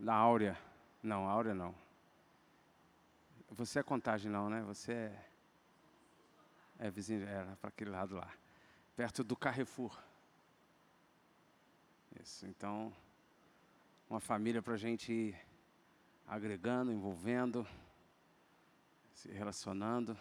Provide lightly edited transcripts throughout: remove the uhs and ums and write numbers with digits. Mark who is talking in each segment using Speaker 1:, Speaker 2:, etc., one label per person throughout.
Speaker 1: Da Áurea. Não, Áurea não. Você é Contagem não, né? Você é vizinho, era para aquele lado lá. Perto do Carrefour. Isso, então, uma família para a gente ir agregando, envolvendo, se relacionando.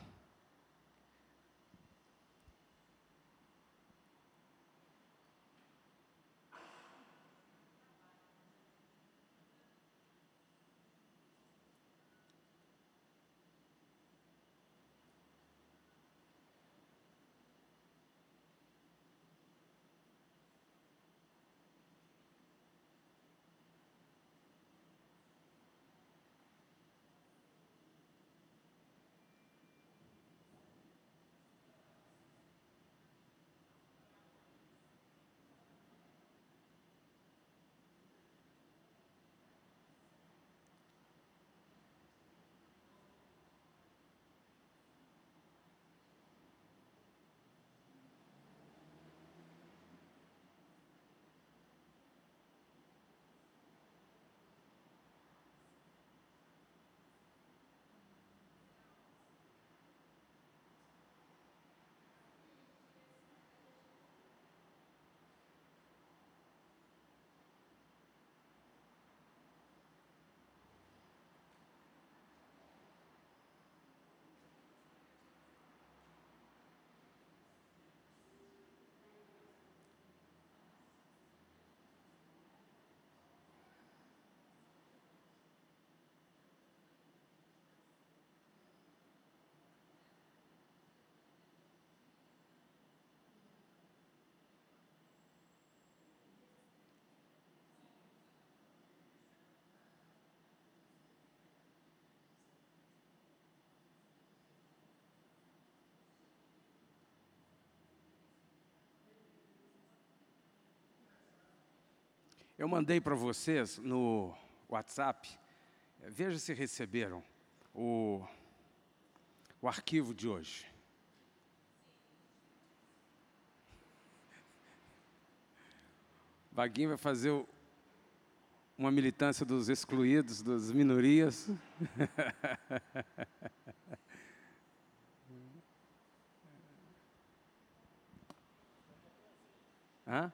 Speaker 1: Eu mandei para vocês no WhatsApp, veja se receberam o arquivo de hoje. Vaguinho vai fazer uma militância dos excluídos, das minorias. Hã?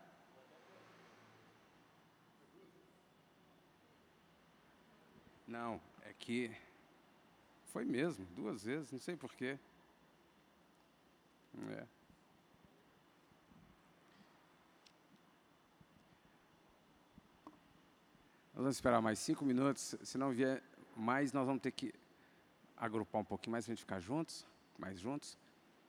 Speaker 1: Não, é que foi mesmo, 2 vezes, não sei porquê. Nós vamos esperar mais 5 minutos, se não vier mais, nós vamos ter que agrupar um pouquinho mais para a gente ficar juntos, mais juntos.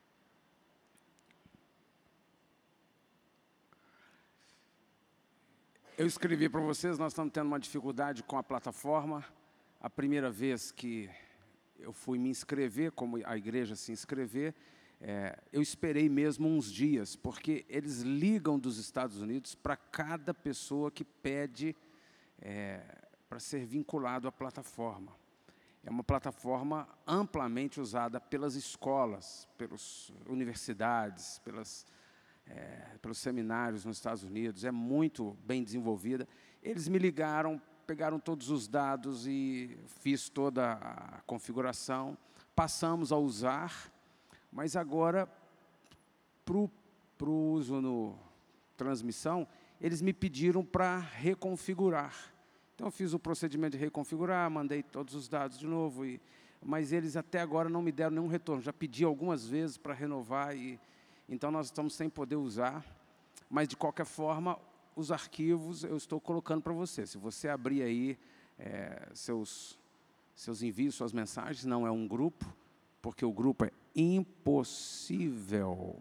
Speaker 1: Eu escrevi para vocês, nós estamos tendo uma dificuldade com a plataforma. A primeira vez que eu fui me inscrever, como a igreja se inscrever, eu esperei mesmo uns dias, porque eles ligam dos Estados Unidos para cada pessoa que pede para ser vinculado à plataforma. É uma plataforma amplamente usada pelas escolas, pelas universidades, pelos seminários nos Estados Unidos, é muito bem desenvolvida. Eles me ligaram, pegaram todos os dados e fiz toda a configuração, passamos a usar, mas agora, para o uso no transmissão, eles me pediram para reconfigurar. Então, eu fiz o procedimento de reconfigurar, mandei todos os dados de novo, mas eles até agora não me deram nenhum retorno. Já pedi algumas vezes para renovar, então nós estamos sem poder usar. Mas, de qualquer forma, os arquivos eu estou colocando para você. Se você abrir aí seus envios, suas mensagens, não é um grupo, porque o grupo é impossível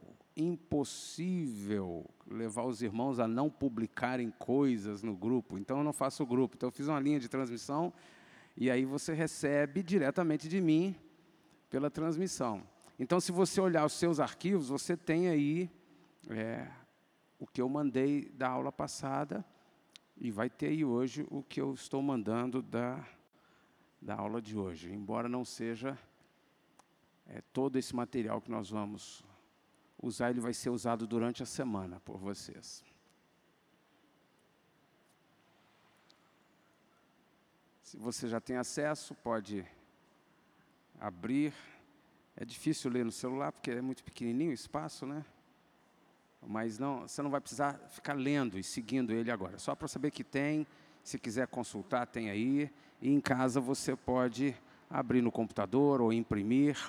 Speaker 1: levar os irmãos a não publicarem coisas no grupo. Então, eu não faço o grupo. Então, eu fiz uma linha de transmissão e aí você recebe diretamente de mim pela transmissão. Então, se você olhar os seus arquivos, você tem aí o que eu mandei da aula passada e vai ter aí hoje o que eu estou mandando da aula de hoje. Embora não seja todo esse material que nós vamos usar, ele vai ser usado durante a semana por vocês. Se você já tem acesso, pode abrir. É difícil ler no celular, porque é muito pequenininho o espaço, né? Mas não, você não vai precisar ficar lendo e seguindo ele agora. Só para saber que tem, se quiser consultar, tem aí. E em casa você pode abrir no computador ou imprimir.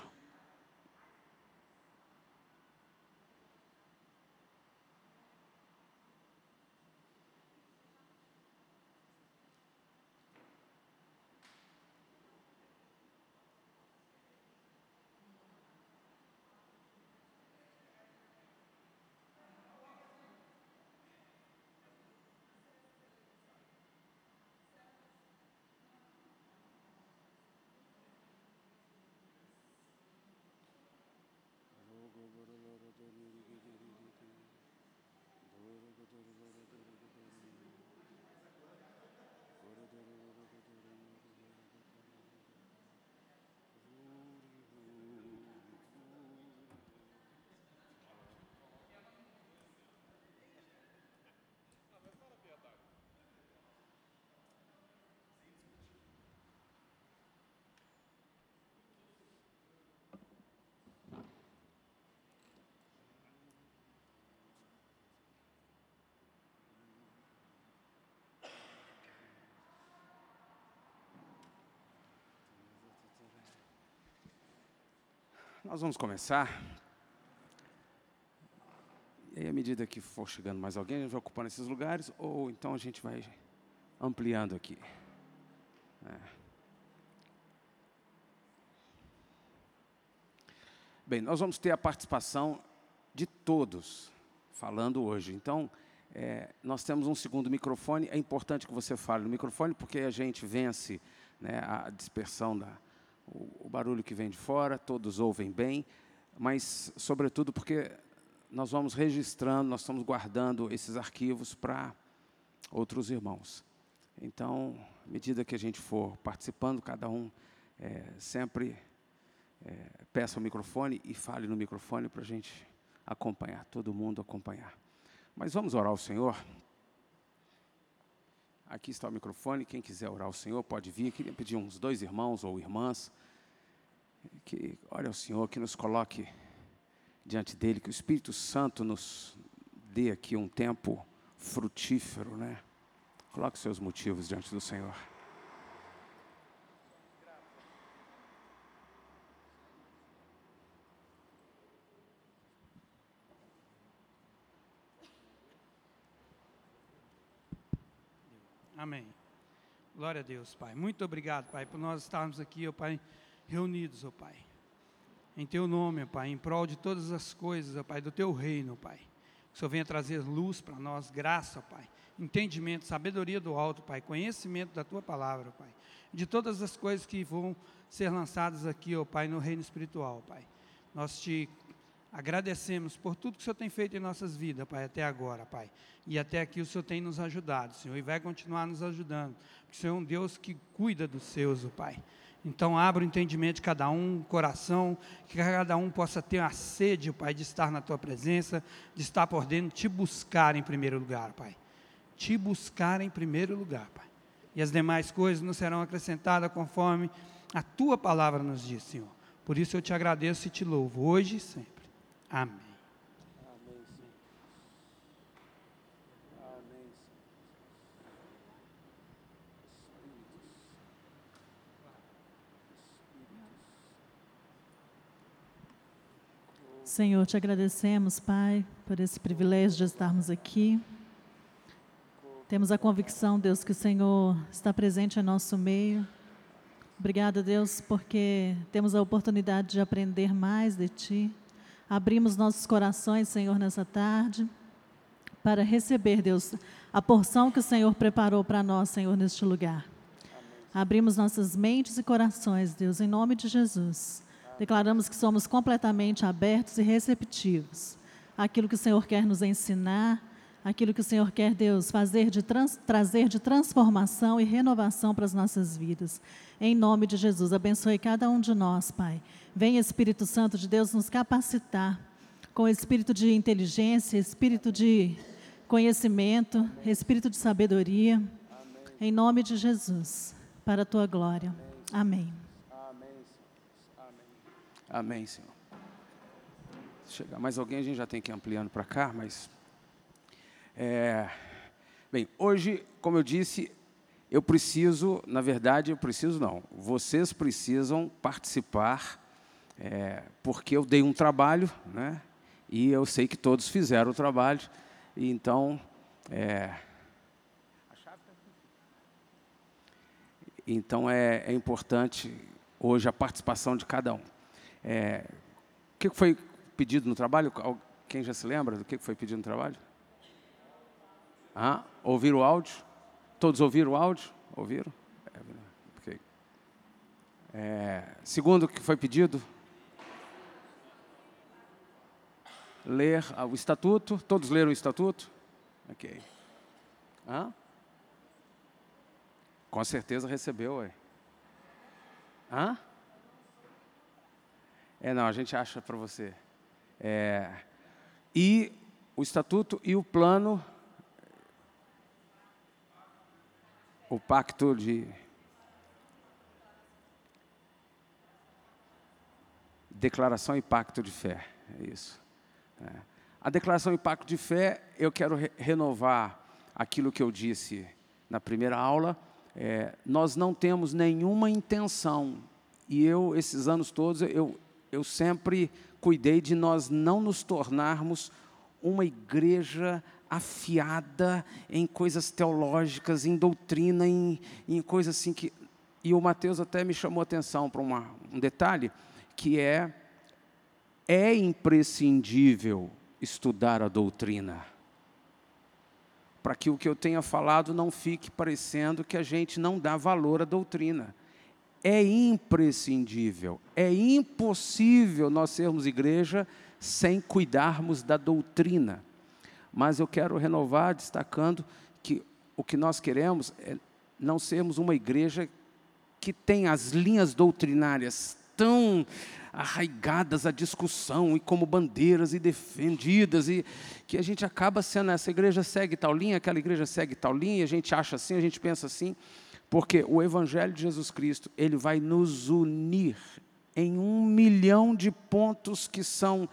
Speaker 1: Nós vamos começar. E aí, à medida que for chegando mais alguém, a gente vai ocupando esses lugares, ou então a gente vai ampliando aqui. Bem, nós vamos ter a participação de todos falando hoje. Então, nós temos um segundo microfone. É importante que você fale no microfone, porque a gente vence, né, a dispersão, o barulho que vem de fora, todos ouvem bem, mas, sobretudo, porque nós vamos registrando, nós estamos guardando esses arquivos para outros irmãos. Então, à medida que a gente for participando, cada um sempre peça o microfone e fale no microfone para a gente acompanhar, todo mundo acompanhar. Mas vamos orar ao Senhor. Aqui está o microfone, quem quiser orar ao Senhor pode vir. Queria pedir uns 2 irmãos ou irmãs que ore ao Senhor, que nos coloque diante dEle, que o Espírito Santo nos dê aqui um tempo frutífero, né? Coloque os seus motivos diante do Senhor.
Speaker 2: Amém. Glória a Deus, Pai. Muito obrigado, Pai, por nós estarmos aqui, ó Pai, reunidos, ó Pai, em Teu nome, ó Pai, em prol de todas as coisas, ó Pai, do Teu reino, ó Pai. Que o Senhor venha trazer luz para nós, graça, ó Pai, entendimento, sabedoria do alto, Pai, conhecimento da Tua palavra, ó Pai, de todas as coisas que vão ser lançadas aqui, ó Pai, no reino espiritual, ó Pai. Nós Te agradecemos por tudo que o Senhor tem feito em nossas vidas, Pai, até agora, Pai. E até aqui o Senhor tem nos ajudado, Senhor, e vai continuar nos ajudando. Porque o Senhor é um Deus que cuida dos seus, Pai. Então, abra o entendimento de cada um, o coração, que cada um possa ter a sede, Pai, de estar na Tua presença, de estar por dentro, Te buscar em primeiro lugar, Pai. Te buscar em primeiro lugar, Pai. E as demais coisas nos serão acrescentadas conforme a Tua palavra nos diz, Senhor. Por isso eu Te agradeço e Te louvo, hoje e sempre. Amém.
Speaker 1: Amém, Senhor. Amém,
Speaker 3: Senhor, Te agradecemos, Pai, por esse privilégio de estarmos aqui. Temos a convicção, Deus, que o Senhor está presente em nosso meio. Obrigada, Deus, porque temos a oportunidade de aprender mais de Ti. Abrimos nossos corações, Senhor, nessa tarde, para receber, Deus, a porção que o Senhor preparou para nós, Senhor, neste lugar. Abrimos nossas mentes e corações, Deus, em nome de Jesus. Declaramos que somos completamente abertos e receptivos àquilo que o Senhor quer nos ensinar, aquilo que o Senhor quer, Deus, trazer de transformação e renovação para as nossas vidas. Em nome de Jesus, abençoe cada um de nós, Pai. Venha, Espírito Santo de Deus, nos capacitar com espírito de inteligência, espírito de conhecimento, espírito de sabedoria. Em nome de Jesus. para a tua glória. Amém.
Speaker 1: Amém, Senhor. Amém, Senhor. Se chegar mais alguém, a gente já tem que ir ampliando para cá, mas... Bem, hoje, como eu disse, eu preciso, na verdade, vocês precisam participar, porque eu dei um trabalho, né? E eu sei que todos fizeram o trabalho, e então... Então, é importante hoje a participação de cada um. O que foi pedido no trabalho? Quem já se lembra do que foi pedido no trabalho? Ouviram o áudio? Todos ouviram o áudio? Ouviram? Okay. Segundo o que foi pedido? Ler o estatuto. Todos leram o estatuto? Ok. Com certeza recebeu, ué. Não, a gente acha para você. E o estatuto e o plano, o pacto de declaração e pacto de fé, é isso. A declaração e pacto de fé, eu quero renovar aquilo que eu disse na primeira aula. Nós não temos nenhuma intenção, e esses anos todos, eu sempre cuidei de nós não nos tornarmos uma igreja afiada em coisas teológicas, em doutrina, em coisas assim que... E o Mateus até me chamou a atenção para um detalhe, que é imprescindível estudar a doutrina, para que o que eu tenha falado não fique parecendo que a gente não dá valor à doutrina. É imprescindível, é impossível nós sermos igreja sem cuidarmos da doutrina. Mas eu quero renovar destacando que o que nós queremos é não sermos uma igreja que tem as linhas doutrinárias tão arraigadas à discussão e como bandeiras e defendidas, e que a gente acaba sendo, essa igreja segue tal linha, aquela igreja segue tal linha, a gente acha assim, a gente pensa assim, porque o Evangelho de Jesus Cristo, ele vai nos unir em 1 milhão de pontos que são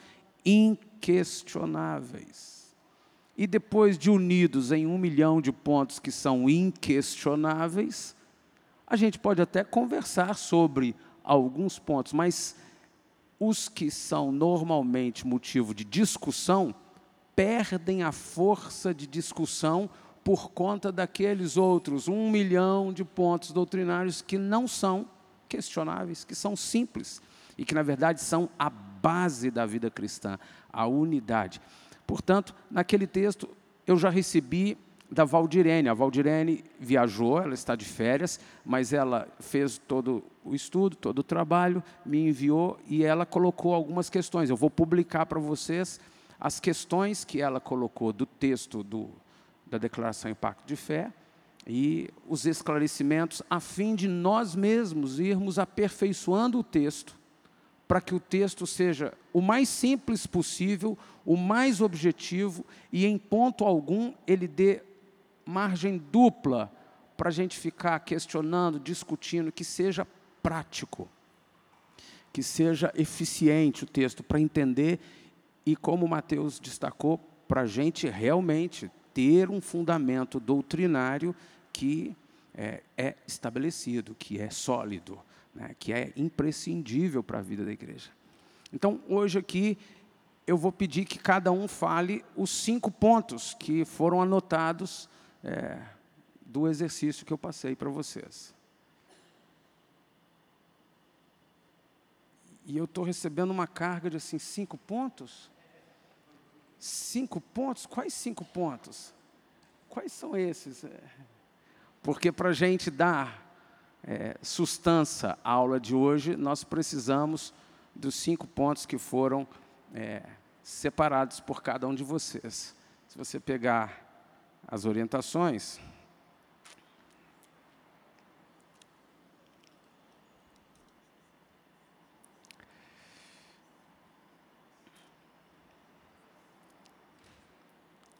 Speaker 1: inquestionáveis. E depois de unidos em 1 milhão de pontos que são inquestionáveis, a gente pode até conversar sobre alguns pontos, mas os que são normalmente motivo de discussão, perdem a força de discussão por conta daqueles outros 1 milhão de pontos doutrinários que não são questionáveis, que são simples, e que, na verdade, são a base da vida cristã, a unidade. Portanto, naquele texto, eu já recebi da Valdirene. A Valdirene viajou, ela está de férias, mas ela fez todo o estudo, todo o trabalho, me enviou e ela colocou algumas questões. Eu vou publicar para vocês as questões que ela colocou do texto da Declaração e Pacto de Fé e os esclarecimentos, a fim de nós mesmos irmos aperfeiçoando o texto, para que o texto seja o mais simples possível, o mais objetivo, e em ponto algum ele dê margem dupla para a gente ficar questionando, discutindo, que seja prático, que seja eficiente o texto para entender, e como o Mateus destacou, para a gente realmente ter um fundamento doutrinário que é estabelecido, que é sólido, né, que é imprescindível para a vida da igreja. Então, hoje aqui, eu vou pedir que cada um fale os 5 pontos que foram anotados do exercício que eu passei para vocês. E eu estou recebendo uma carga de, assim, 5 pontos? 5 pontos? Quais 5 pontos? Quais são esses? Porque para a gente dar sustância à aula de hoje, nós precisamos dos 5 pontos que foram separados por cada um de vocês. Se você pegar as orientações,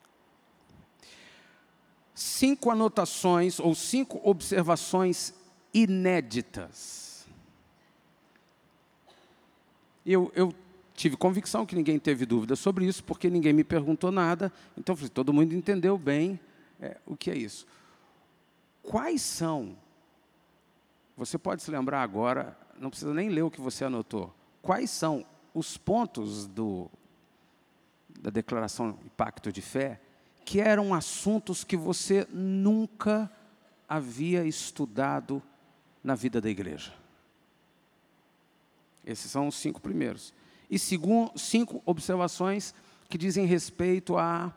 Speaker 1: cinco anotações ou 5 observações inéditas. Eu tive convicção que ninguém teve dúvida sobre isso, porque ninguém me perguntou nada. Então, eu falei, todo mundo entendeu bem o que é isso. Quais são, você pode se lembrar agora, não precisa nem ler o que você anotou, quais são os pontos da declaração e pacto de fé que eram assuntos que você nunca havia estudado na vida da igreja? Esses são os 5 primeiros. E 5 observações que dizem respeito a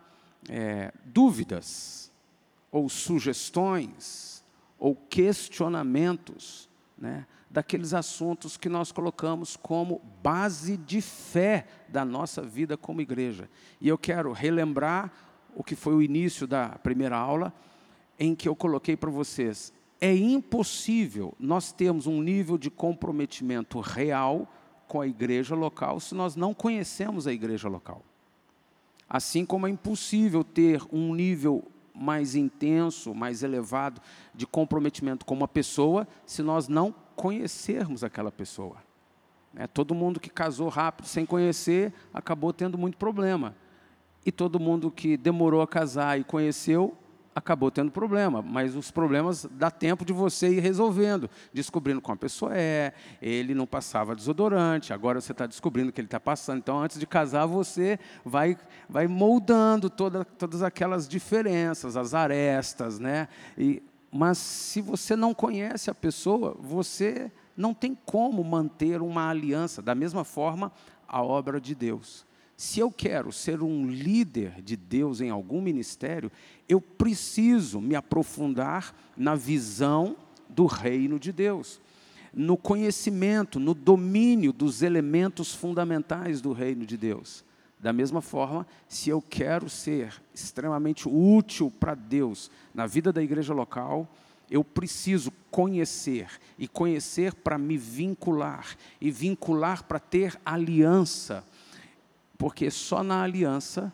Speaker 1: dúvidas, ou sugestões, ou questionamentos, né, daqueles assuntos que nós colocamos como base de fé da nossa vida como igreja. E eu quero relembrar o que foi o início da primeira aula, em que eu coloquei para vocês, é impossível nós termos um nível de comprometimento real com a igreja local se nós não conhecemos a igreja local. Assim como é impossível ter um nível mais intenso, mais elevado de comprometimento com uma pessoa se nós não conhecermos aquela pessoa. Todo mundo que casou rápido, sem conhecer, acabou tendo muito problema. E todo mundo que demorou a casar e conheceu, acabou tendo problema, mas os problemas dá tempo de você ir resolvendo, descobrindo como a pessoa ele não passava desodorante, agora você está descobrindo que ele está passando. Então, antes de casar, você vai moldando todas aquelas diferenças, as arestas, né? Mas se você não conhece a pessoa, você não tem como manter uma aliança. Da mesma forma, a obra de Deus. Se eu quero ser um líder de Deus em algum ministério, eu preciso me aprofundar na visão do reino de Deus, no conhecimento, no domínio dos elementos fundamentais do reino de Deus. Da mesma forma, se eu quero ser extremamente útil para Deus na vida da igreja local, eu preciso conhecer, e conhecer para me vincular, e vincular para ter aliança. Porque só na aliança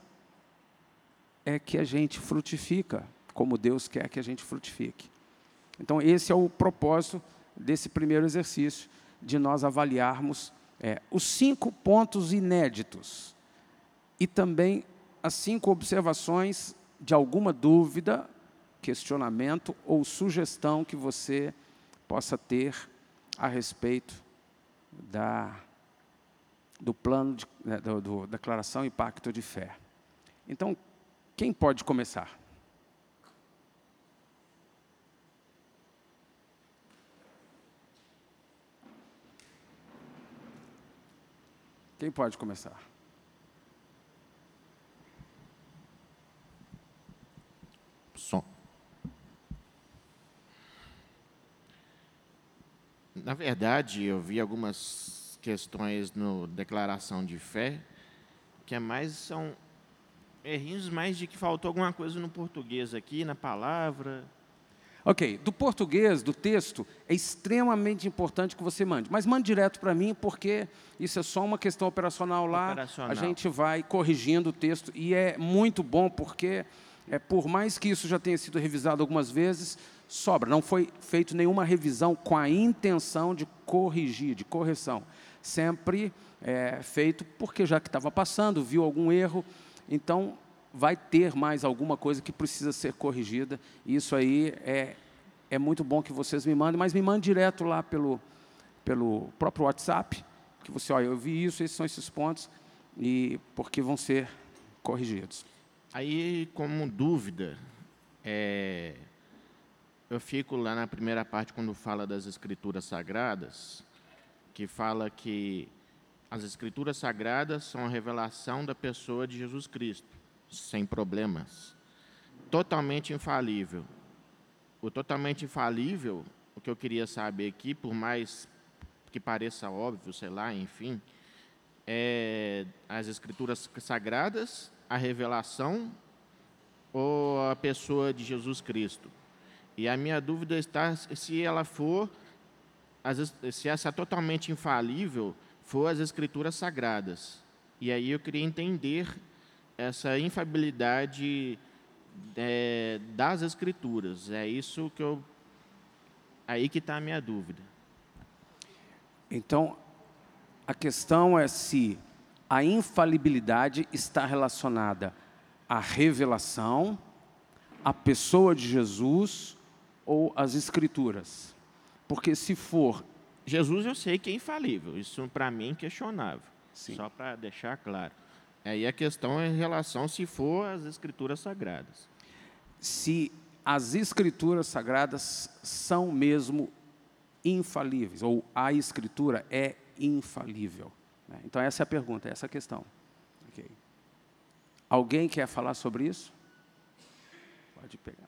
Speaker 1: é que a gente frutifica, como Deus quer que a gente frutifique. Então, esse é o propósito desse primeiro exercício, de nós avaliarmos os 5 pontos inéditos e também as 5 observações de alguma dúvida, questionamento ou sugestão que você possa ter a respeito do plano de declaração e pacto de fé. Então, quem pode começar? Quem pode começar?
Speaker 4: Som. Na verdade, eu vi algumas questões no declaração de fé, que são errinhos mais de que faltou alguma coisa no português aqui, na palavra.
Speaker 1: Ok, do português, do texto, é extremamente importante que você mande. Mas mande direto para mim, porque isso é só uma questão operacional lá. A gente vai corrigindo o texto. E é muito bom, porque por mais que isso já tenha sido revisado algumas vezes, sobra. Não foi feito nenhuma revisão com a intenção de corrigir, de correção. Sempre feito porque já que estava passando, viu algum erro, então vai ter mais alguma coisa que precisa ser corrigida. Isso aí é muito bom que vocês me mandem, mas me mandem direto lá pelo próprio WhatsApp, que você, olha, eu vi isso, esses são esses pontos, e porque vão ser corrigidos.
Speaker 4: Aí, como dúvida, eu fico lá na primeira parte, quando fala das Escrituras Sagradas, que fala que as Escrituras Sagradas são a revelação da pessoa de Jesus Cristo, sem problemas, totalmente infalível. O totalmente infalível, o que eu queria saber aqui, por mais que pareça óbvio, sei lá, enfim, é as Escrituras Sagradas, a revelação ou a pessoa de Jesus Cristo. E a minha dúvida está se ela for, se essa totalmente infalível for as Escrituras Sagradas. E aí eu queria entender essa infalibilidade das Escrituras. É isso que eu Aí que está a minha dúvida.
Speaker 1: Então, a questão é se a infalibilidade está relacionada à revelação, à pessoa de Jesus ou às Escrituras. Porque se for...
Speaker 4: Jesus eu sei que é infalível, isso para mim é inquestionável,
Speaker 1: Sim.
Speaker 4: Só para deixar claro. Aí a questão é em relação se for às Escrituras Sagradas.
Speaker 1: Se as Escrituras Sagradas são mesmo infalíveis, ou a Escritura é infalível. Né? Então, essa é a pergunta, essa é a questão. Okay. Alguém quer falar sobre isso? Pode pegar.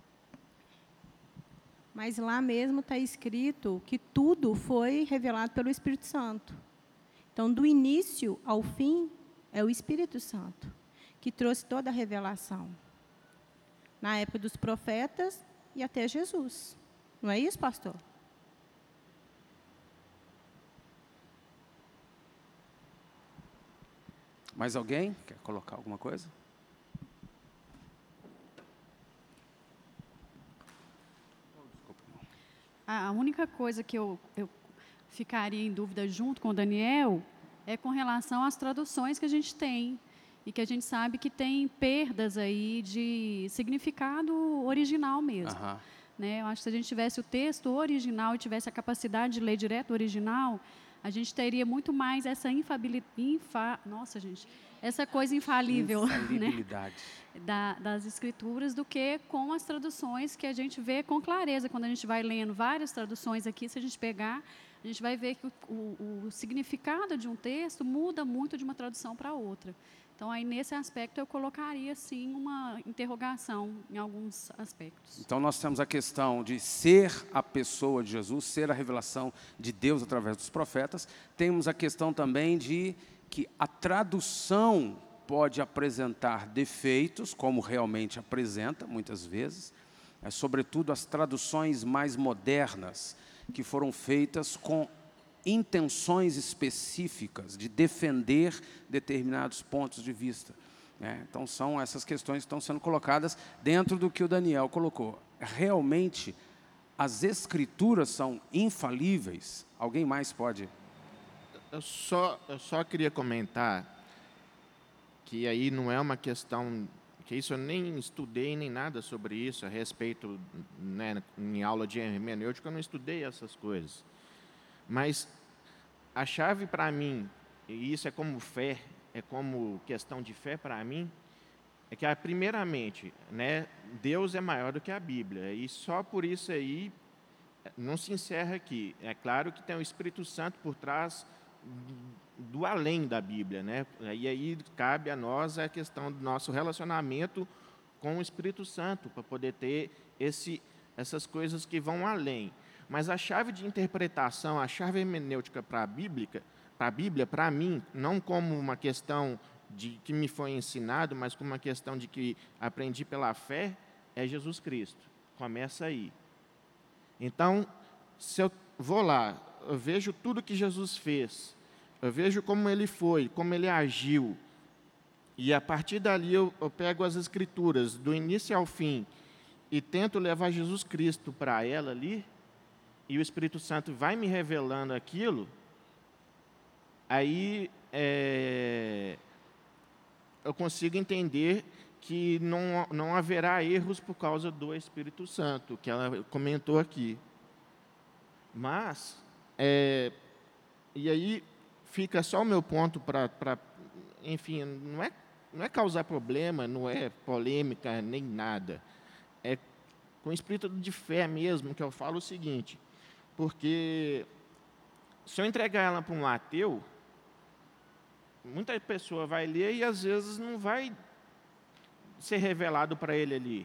Speaker 5: Mas lá mesmo está escrito que tudo foi revelado pelo Espírito Santo. Então, do início ao fim, é o Espírito Santo que trouxe toda a revelação. Na época dos profetas e até Jesus. Não é isso, pastor?
Speaker 1: Mais alguém quer colocar alguma coisa?
Speaker 6: A única coisa que eu ficaria em dúvida junto com o Daniel é com relação às traduções que a gente tem e que a gente sabe que tem perdas aí de significado original mesmo. Né? Eu acho que se a gente tivesse o texto original e tivesse a capacidade de ler direto o original, a gente teria muito mais essa essa coisa infalível, né? Das escrituras do que com as traduções que a gente vê com clareza. Quando a gente vai lendo várias traduções aqui, se a gente pegar, a gente vai ver que o significado de um texto muda muito de uma tradução para outra. Então, aí, nesse aspecto, eu colocaria, sim, uma interrogação em alguns aspectos.
Speaker 1: Então, nós temos a questão de ser a pessoa de Jesus, ser a revelação de Deus através dos profetas. Temos a questão também de que a tradução pode apresentar defeitos, como realmente apresenta, muitas vezes, sobretudo as traduções mais modernas, que foram feitas com intenções específicas de defender determinados pontos de vista. Né? Então, são essas questões que estão sendo colocadas dentro do que o Daniel colocou. Realmente, as Escrituras são infalíveis? Alguém mais pode?
Speaker 4: Eu só queria comentar que aí não é uma questão, que isso eu nem estudei nem nada sobre isso, a respeito, né, em aula de hermenêutica, eu não estudei essas coisas. Mas a chave para mim, e isso é como fé, é como questão de fé para mim, é que, primeiramente, né, Deus é maior do que a Bíblia, e só por isso aí não se encerra aqui. É claro que tem o Espírito Santo por trás do além da Bíblia, né? E aí cabe a nós a questão do nosso relacionamento com o Espírito Santo, para poder ter essas coisas que vão além. Mas a chave de interpretação, a chave hermenêutica para a Bíblia, para mim, não como uma questão de que me foi ensinado, mas como uma questão de que aprendi pela fé, é Jesus Cristo. Começa aí. Então, se eu vou lá, eu vejo tudo que Jesus fez, eu vejo como ele foi, como ele agiu, e a partir dali eu pego as Escrituras, do início ao fim, e tento levar Jesus Cristo para ela ali, e o Espírito Santo vai me revelando aquilo, aí eu consigo entender que não haverá erros por causa do Espírito Santo, que ela comentou aqui. Mas, e aí fica só o meu ponto para enfim, não é causar problema, não é polêmica, nem nada. É com espírito de fé mesmo que eu falo o seguinte, porque se eu entregar ela para um ateu, muita pessoa vai ler e às vezes não vai ser revelado para ele ali,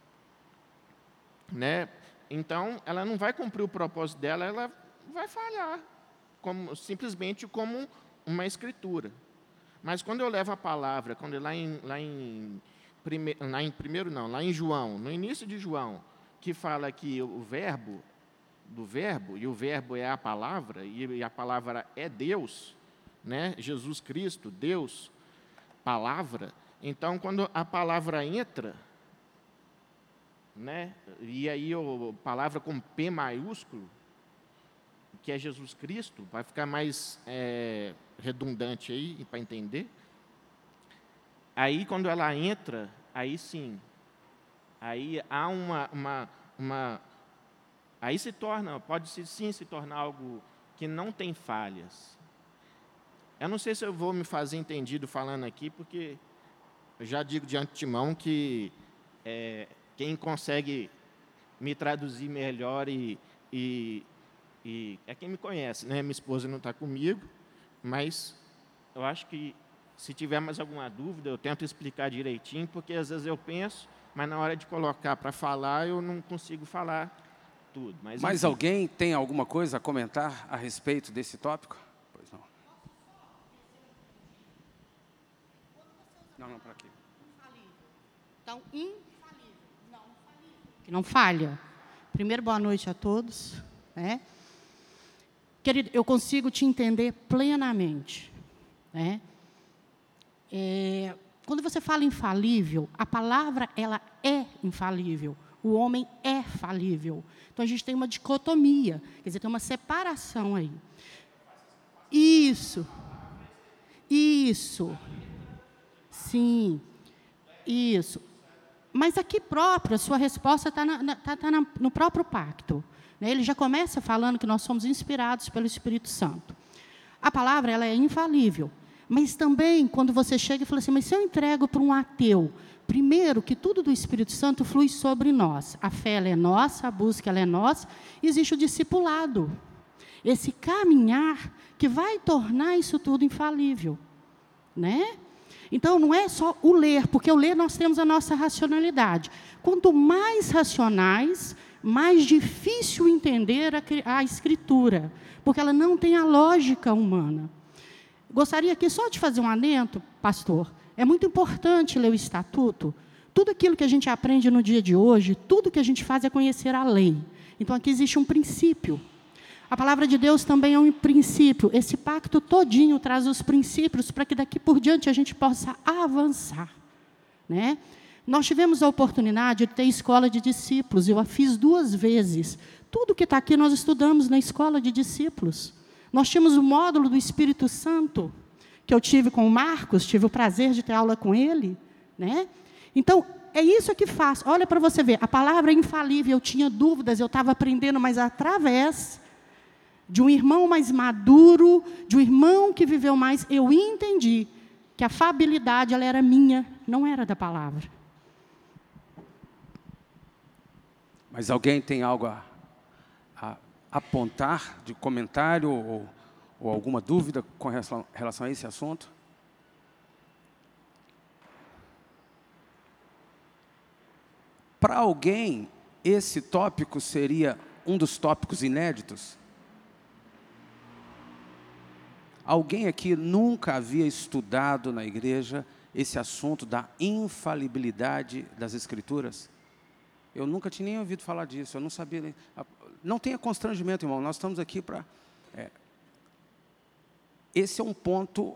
Speaker 4: né? Então, ela não vai cumprir o propósito dela, ela vai falhar, simplesmente como uma escritura. Mas quando eu levo a palavra, quando lá em João, no início de João, que fala que o verbo, e o verbo é a palavra, e a palavra é Deus, né? Jesus Cristo, Deus, palavra. Então, quando a palavra entra, né? E aí a palavra com P maiúsculo, que é Jesus Cristo, vai ficar mais redundante aí para entender. Aí quando ela entra, aí sim, aí há aí pode sim se tornar algo que não tem falhas. Eu não sei se eu vou me fazer entendido falando aqui, porque eu já digo de antemão que quem consegue me traduzir melhor e é quem me conhece, né? Minha esposa não está comigo, mas eu acho que se tiver mais alguma dúvida, eu tento explicar direitinho, porque às vezes eu penso, mas na hora de colocar para falar, eu não consigo falar tudo. Mas
Speaker 1: alguém tem alguma coisa a comentar a respeito desse tópico? Pois não. Não, para aqui.
Speaker 7: Então, infalível, não falível. Que não falha. Primeiro, boa noite a todos. Né? Querido, eu consigo te entender plenamente. Né? Quando você fala infalível, a palavra ela é infalível. O homem é falível. Então, a gente tem uma dicotomia, quer dizer, tem uma separação aí. Isso. Sim, isso. Mas aqui próprio, a sua resposta está no próprio pacto. Né? Ele já começa falando que nós somos inspirados pelo Espírito Santo. A palavra ela é infalível. Mas também, quando você chega e fala assim, mas se eu entrego para um ateu, primeiro, que tudo do Espírito Santo flui sobre nós. A fé ela é nossa, a busca ela é nossa. Existe o discipulado. Esse caminhar que vai tornar isso tudo infalível. Né? Então, não é só o ler, porque o ler nós temos a nossa racionalidade. Quanto mais racionais, mais difícil entender a Escritura, porque ela não tem a lógica humana. Gostaria aqui só de fazer um adendo, pastor. É muito importante ler o Estatuto. Tudo aquilo que a gente aprende no dia de hoje, tudo que a gente faz é conhecer a lei. Então, aqui existe um princípio. A palavra de Deus também é um princípio. Esse pacto todinho traz os princípios para que daqui por diante a gente possa avançar. Né? Nós tivemos a oportunidade de ter escola de discípulos. Eu a fiz 2 vezes. Tudo que está aqui nós estudamos na escola de discípulos. Nós tínhamos o módulo do Espírito Santo, que eu tive com o Marcos, tive o prazer de ter aula com ele. Né? Então, é isso que faz. Olha para você ver, a palavra é infalível. Eu tinha dúvidas, eu estava aprendendo, mas através de um irmão mais maduro, de um irmão que viveu mais, eu entendi que a fabilidade ela era minha, não era da palavra.
Speaker 1: Mas alguém tem algo a apontar de comentário ou alguma dúvida com relação a esse assunto? Para alguém, esse tópico seria um dos tópicos inéditos? Alguém aqui nunca havia estudado na igreja esse assunto da infalibilidade das Escrituras? Eu nunca tinha nem ouvido falar disso, eu não sabia nem... Não tenha constrangimento, irmão, nós estamos aqui para... Esse é um ponto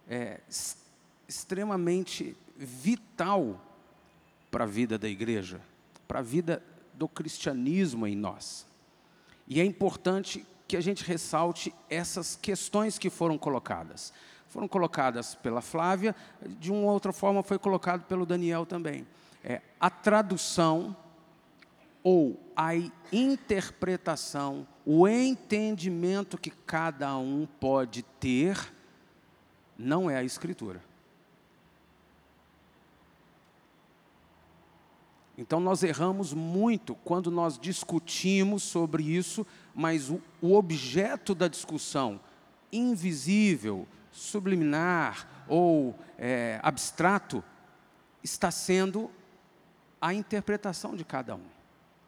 Speaker 1: extremamente vital para a vida da igreja, para a vida do cristianismo em nós. E é importante que a gente ressalte essas questões que foram colocadas. Foram colocadas pela Flávia, de uma outra forma foi colocado pelo Daniel também. A tradução ou a interpretação, o entendimento que cada um pode ter, não é a Escritura. Então, nós erramos muito quando nós discutimos sobre isso, mas o objeto da discussão, invisível, subliminar ou abstrato, está sendo a interpretação de cada um.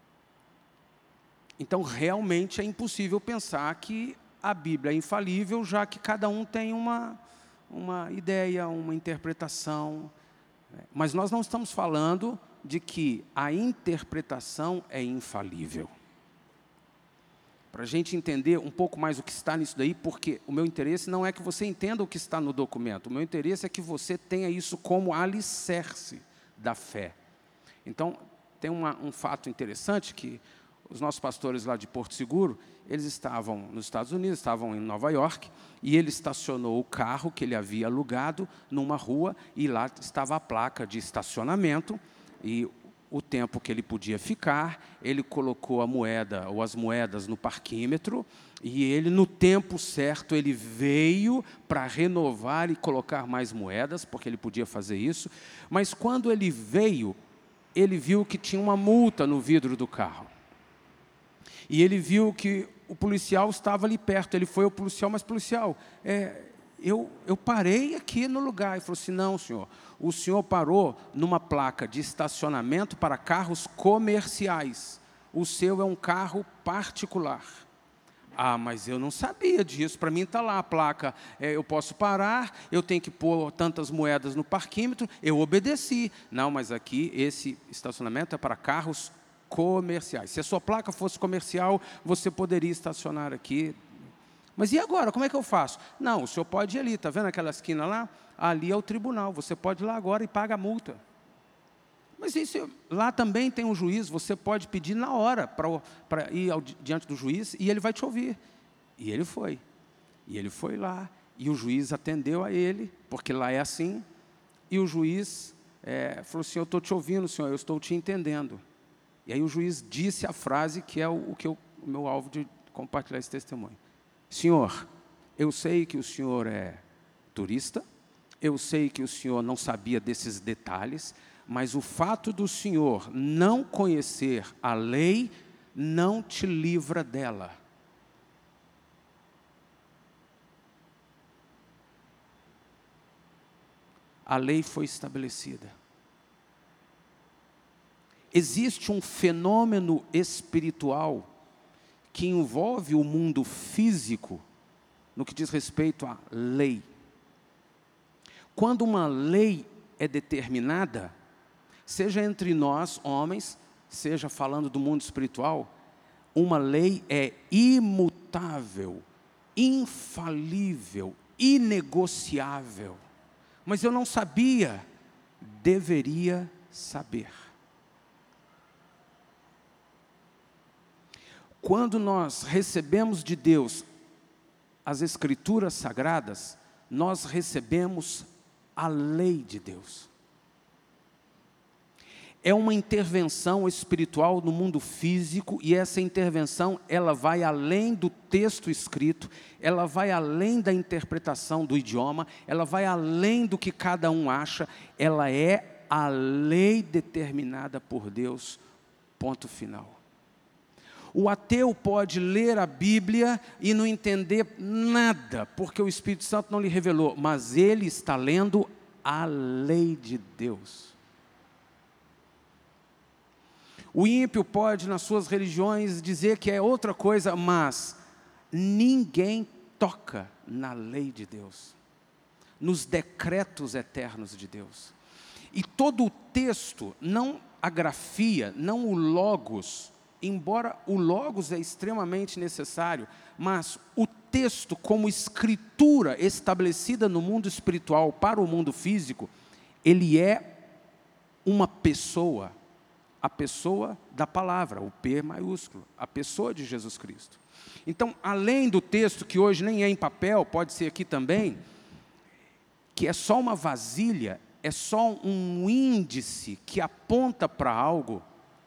Speaker 1: Então, realmente é impossível pensar que a Bíblia é infalível, já que cada um tem uma ideia, uma interpretação. Mas nós não estamos falando de que a interpretação é infalível. Para a gente entender um pouco mais o que está nisso daí, porque o meu interesse não é que você entenda o que está no documento, o meu interesse é que você tenha isso como alicerce da fé. Então, tem um fato interessante, que os nossos pastores lá de Porto Seguro, eles estavam nos Estados Unidos, estavam em Nova York, e ele estacionou o carro que ele havia alugado numa rua, e lá estava a placa de estacionamento, e o tempo que ele podia ficar, ele colocou a moeda ou as moedas no parquímetro, e ele, no tempo certo, ele veio para renovar e colocar mais moedas, porque ele podia fazer isso, mas quando ele veio, ele viu que tinha uma multa no vidro do carro. E ele viu que o policial estava ali perto. Ele foi ao policial, mas policial, eu parei aqui no lugar. Ele falou assim, não, senhor, o senhor parou numa placa de estacionamento para carros comerciais. O seu é um carro particular. Ah, mas eu não sabia disso. Para mim está lá a placa. Eu posso parar, eu tenho que pôr tantas moedas no parquímetro. Eu obedeci. Não, mas aqui esse estacionamento é para carros comerciais. Se a sua placa fosse comercial, você poderia estacionar aqui. Mas e agora? Como é que eu faço? Não, o senhor pode ir ali. Está vendo aquela esquina lá? Ali é o tribunal. Você pode ir lá agora e paga a multa. Mas isso, lá também tem um juiz, você pode pedir na hora para ir diante do juiz e ele vai te ouvir. E ele foi. E ele foi lá, e o juiz atendeu a ele, porque lá é assim, e o juiz falou assim, eu estou te ouvindo, senhor, eu estou te entendendo. E aí o juiz disse a frase que é o meu alvo de compartilhar esse testemunho. Senhor, eu sei que o senhor é turista, eu sei que o senhor não sabia desses detalhes, mas o fato do senhor não conhecer a lei não te livra dela. A lei foi estabelecida. Existe um fenômeno espiritual que envolve o mundo físico no que diz respeito à lei. Quando uma lei é determinada, seja entre nós, homens, seja falando do mundo espiritual, uma lei é imutável, infalível, inegociável. Mas eu não sabia, deveria saber. Quando nós recebemos de Deus as Escrituras Sagradas, nós recebemos a lei de Deus. É uma intervenção espiritual no mundo físico, e essa intervenção, ela vai além do texto escrito, ela vai além da interpretação do idioma, ela vai além do que cada um acha, ela é a lei determinada por Deus, ponto final. O ateu pode ler a Bíblia e não entender nada, porque o Espírito Santo não lhe revelou, mas ele está lendo a lei de Deus. O ímpio pode, nas suas religiões, dizer que é outra coisa, mas ninguém toca na lei de Deus, nos decretos eternos de Deus. E todo o texto, não a grafia, não o logos, embora o logos é extremamente necessário, mas o texto como escritura estabelecida no mundo espiritual para o mundo físico, ele é uma pessoa, a pessoa da palavra, o P maiúsculo, a pessoa de Jesus Cristo. Então, além do texto, que hoje nem é em papel, pode ser aqui também, que é só uma vasilha, é só um índice que aponta para algo,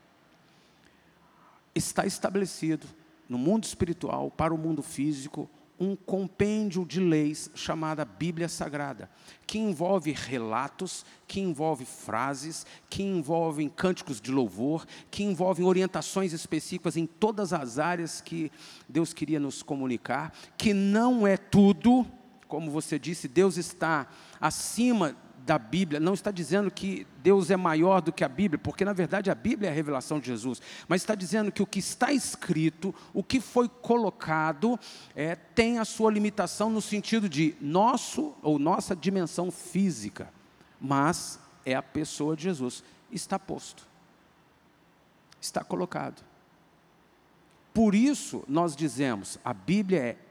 Speaker 1: está estabelecido no mundo espiritual, para o mundo físico, um compêndio de leis chamada Bíblia Sagrada, que envolve relatos, que envolve frases, que envolvem cânticos de louvor, que envolvem orientações específicas em todas as áreas que Deus queria nos comunicar, que não é tudo, como você disse, Deus está acima da Bíblia, não está dizendo que Deus é maior do que a Bíblia, porque na verdade a Bíblia é a revelação de Jesus, mas está dizendo que o que está escrito, o que foi colocado, tem a sua limitação no sentido de nossa dimensão física, mas é a pessoa de Jesus, está posto, está colocado. Por isso nós dizemos, a Bíblia é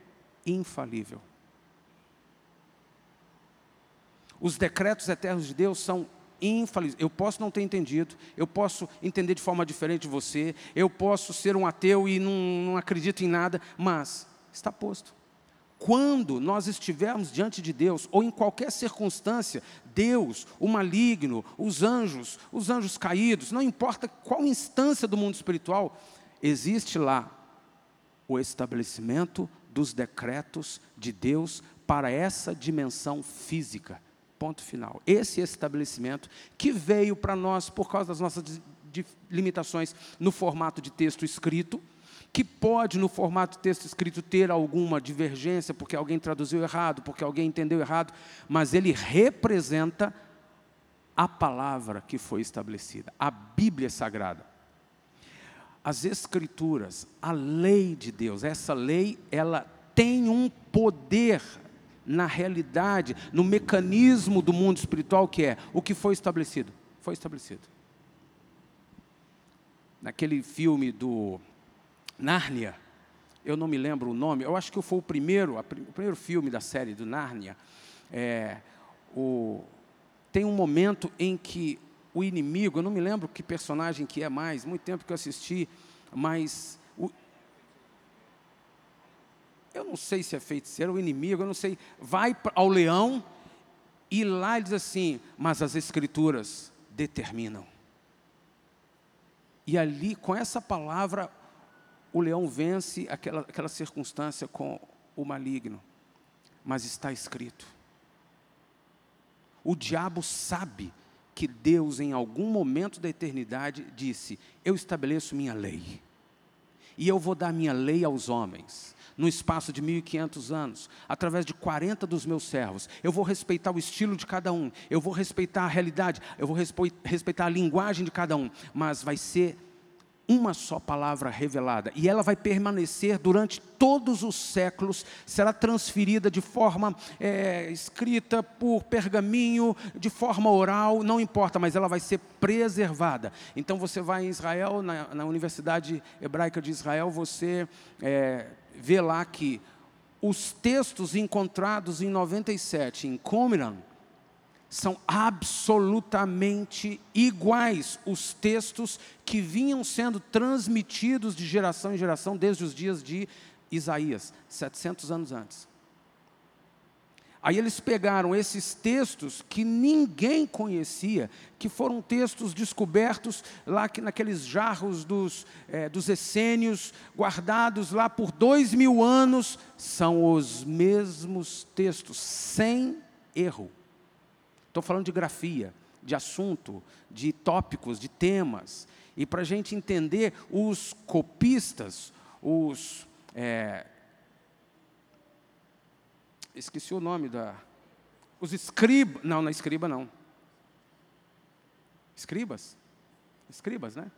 Speaker 1: infalível. Os decretos eternos de Deus são infalíveis. Eu posso não ter entendido, eu posso entender de forma diferente de você, eu posso ser um ateu e não acredito em nada, mas está posto. Quando nós estivermos diante de Deus, ou em qualquer circunstância, Deus, o maligno, os anjos caídos, não importa qual instância do mundo espiritual, existe lá o estabelecimento dos decretos de Deus para essa dimensão física. Ponto final. Esse estabelecimento que veio para nós por causa das nossas limitações no formato de texto escrito, que pode, no formato de texto escrito, ter alguma divergência, porque alguém traduziu errado, porque alguém entendeu errado, mas ele representa a palavra que foi estabelecida, a Bíblia Sagrada. As Escrituras, a lei de Deus, essa lei, ela tem um poder na realidade, no mecanismo do mundo espiritual, que é o que foi estabelecido. Foi estabelecido. Naquele filme do Nárnia, eu não me lembro o nome, eu acho que foi o primeiro filme da série do Nárnia. Tem um momento em que o inimigo, eu não me lembro que personagem que é mais, muito tempo que eu assisti, mas eu não sei se é feiticeiro ou inimigo, eu não sei, vai ao leão e lá ele diz assim, mas as Escrituras determinam. E ali, com essa palavra, o leão vence aquela circunstância com o maligno. Mas está escrito. O diabo sabe que Deus, em algum momento da eternidade, disse, eu estabeleço minha lei. E eu vou dar minha lei aos homens, no espaço de 1500 anos, através de 40 dos meus servos. Eu vou respeitar o estilo de cada um, eu vou respeitar a realidade, eu vou respeitar a linguagem de cada um, mas vai ser uma só palavra revelada, e ela vai permanecer durante todos os séculos, será transferida de forma escrita por pergaminho, de forma oral, não importa, mas ela vai ser preservada. Então você vai em Israel, na Universidade Hebraica de Israel, você vê lá que os textos encontrados em 97, em Qumran, são absolutamente iguais os textos que vinham sendo transmitidos de geração em geração desde os dias de Isaías, 700 anos antes. Aí eles pegaram esses textos que ninguém conhecia, que foram textos descobertos lá naqueles jarros dos essênios, guardados lá por 2000 anos, são os mesmos textos, sem erro. Estou falando de grafia, de assunto, de tópicos, de temas. E para a gente entender, os copistas, esqueci o nome os escribas, não é escriba não. Escribas, né?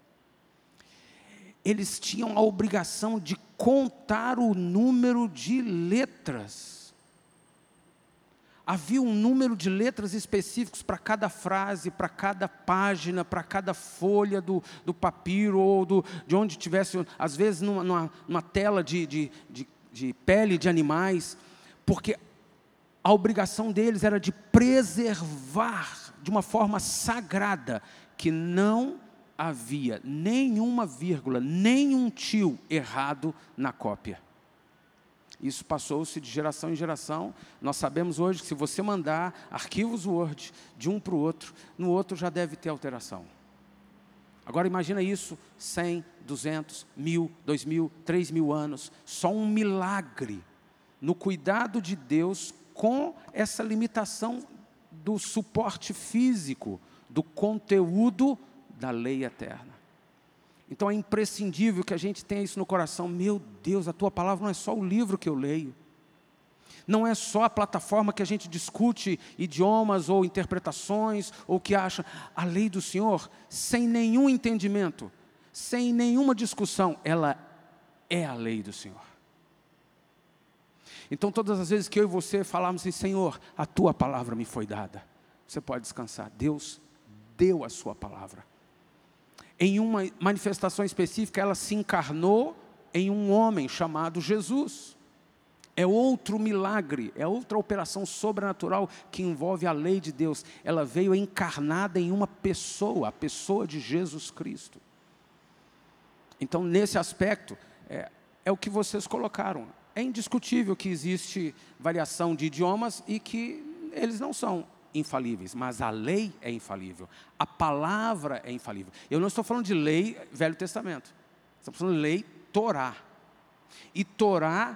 Speaker 1: Eles tinham a obrigação de contar o número de letras. Havia um número de letras específicos para cada frase, para cada página, para cada folha do papiro, ou de onde tivesse, às vezes numa tela de pele de animais, porque a obrigação deles era de preservar de uma forma sagrada, que não havia nenhuma vírgula, nenhum tio errado na cópia. Isso passou-se de geração em geração. Nós sabemos hoje que se você mandar arquivos Word de um para o outro, no outro já deve ter alteração. Agora imagina isso, 100, 200, 1000, 2000, 3000 anos. Só um milagre no cuidado de Deus com essa limitação do suporte físico, do conteúdo da lei eterna. Então é imprescindível que a gente tenha isso no coração. Meu Deus, a tua palavra não é só o livro que eu leio. Não é só a plataforma que a gente discute idiomas ou interpretações, ou que acha a lei do Senhor, sem nenhum entendimento, sem nenhuma discussão, ela é a lei do Senhor. Então todas as vezes que eu e você falarmos assim, Senhor, a tua palavra me foi dada, você pode descansar. Deus deu a sua palavra. Em uma manifestação específica, ela se encarnou em um homem chamado Jesus. É outro milagre, é outra operação sobrenatural que envolve a lei de Deus. Ela veio encarnada em uma pessoa, a pessoa de Jesus Cristo. Então, nesse aspecto, é o que vocês colocaram. É indiscutível que existe variação de idiomas e que eles não são infalíveis, mas a lei é infalível, a palavra é infalível. Eu não estou falando de lei Velho Testamento, estou falando de lei Torá. E Torá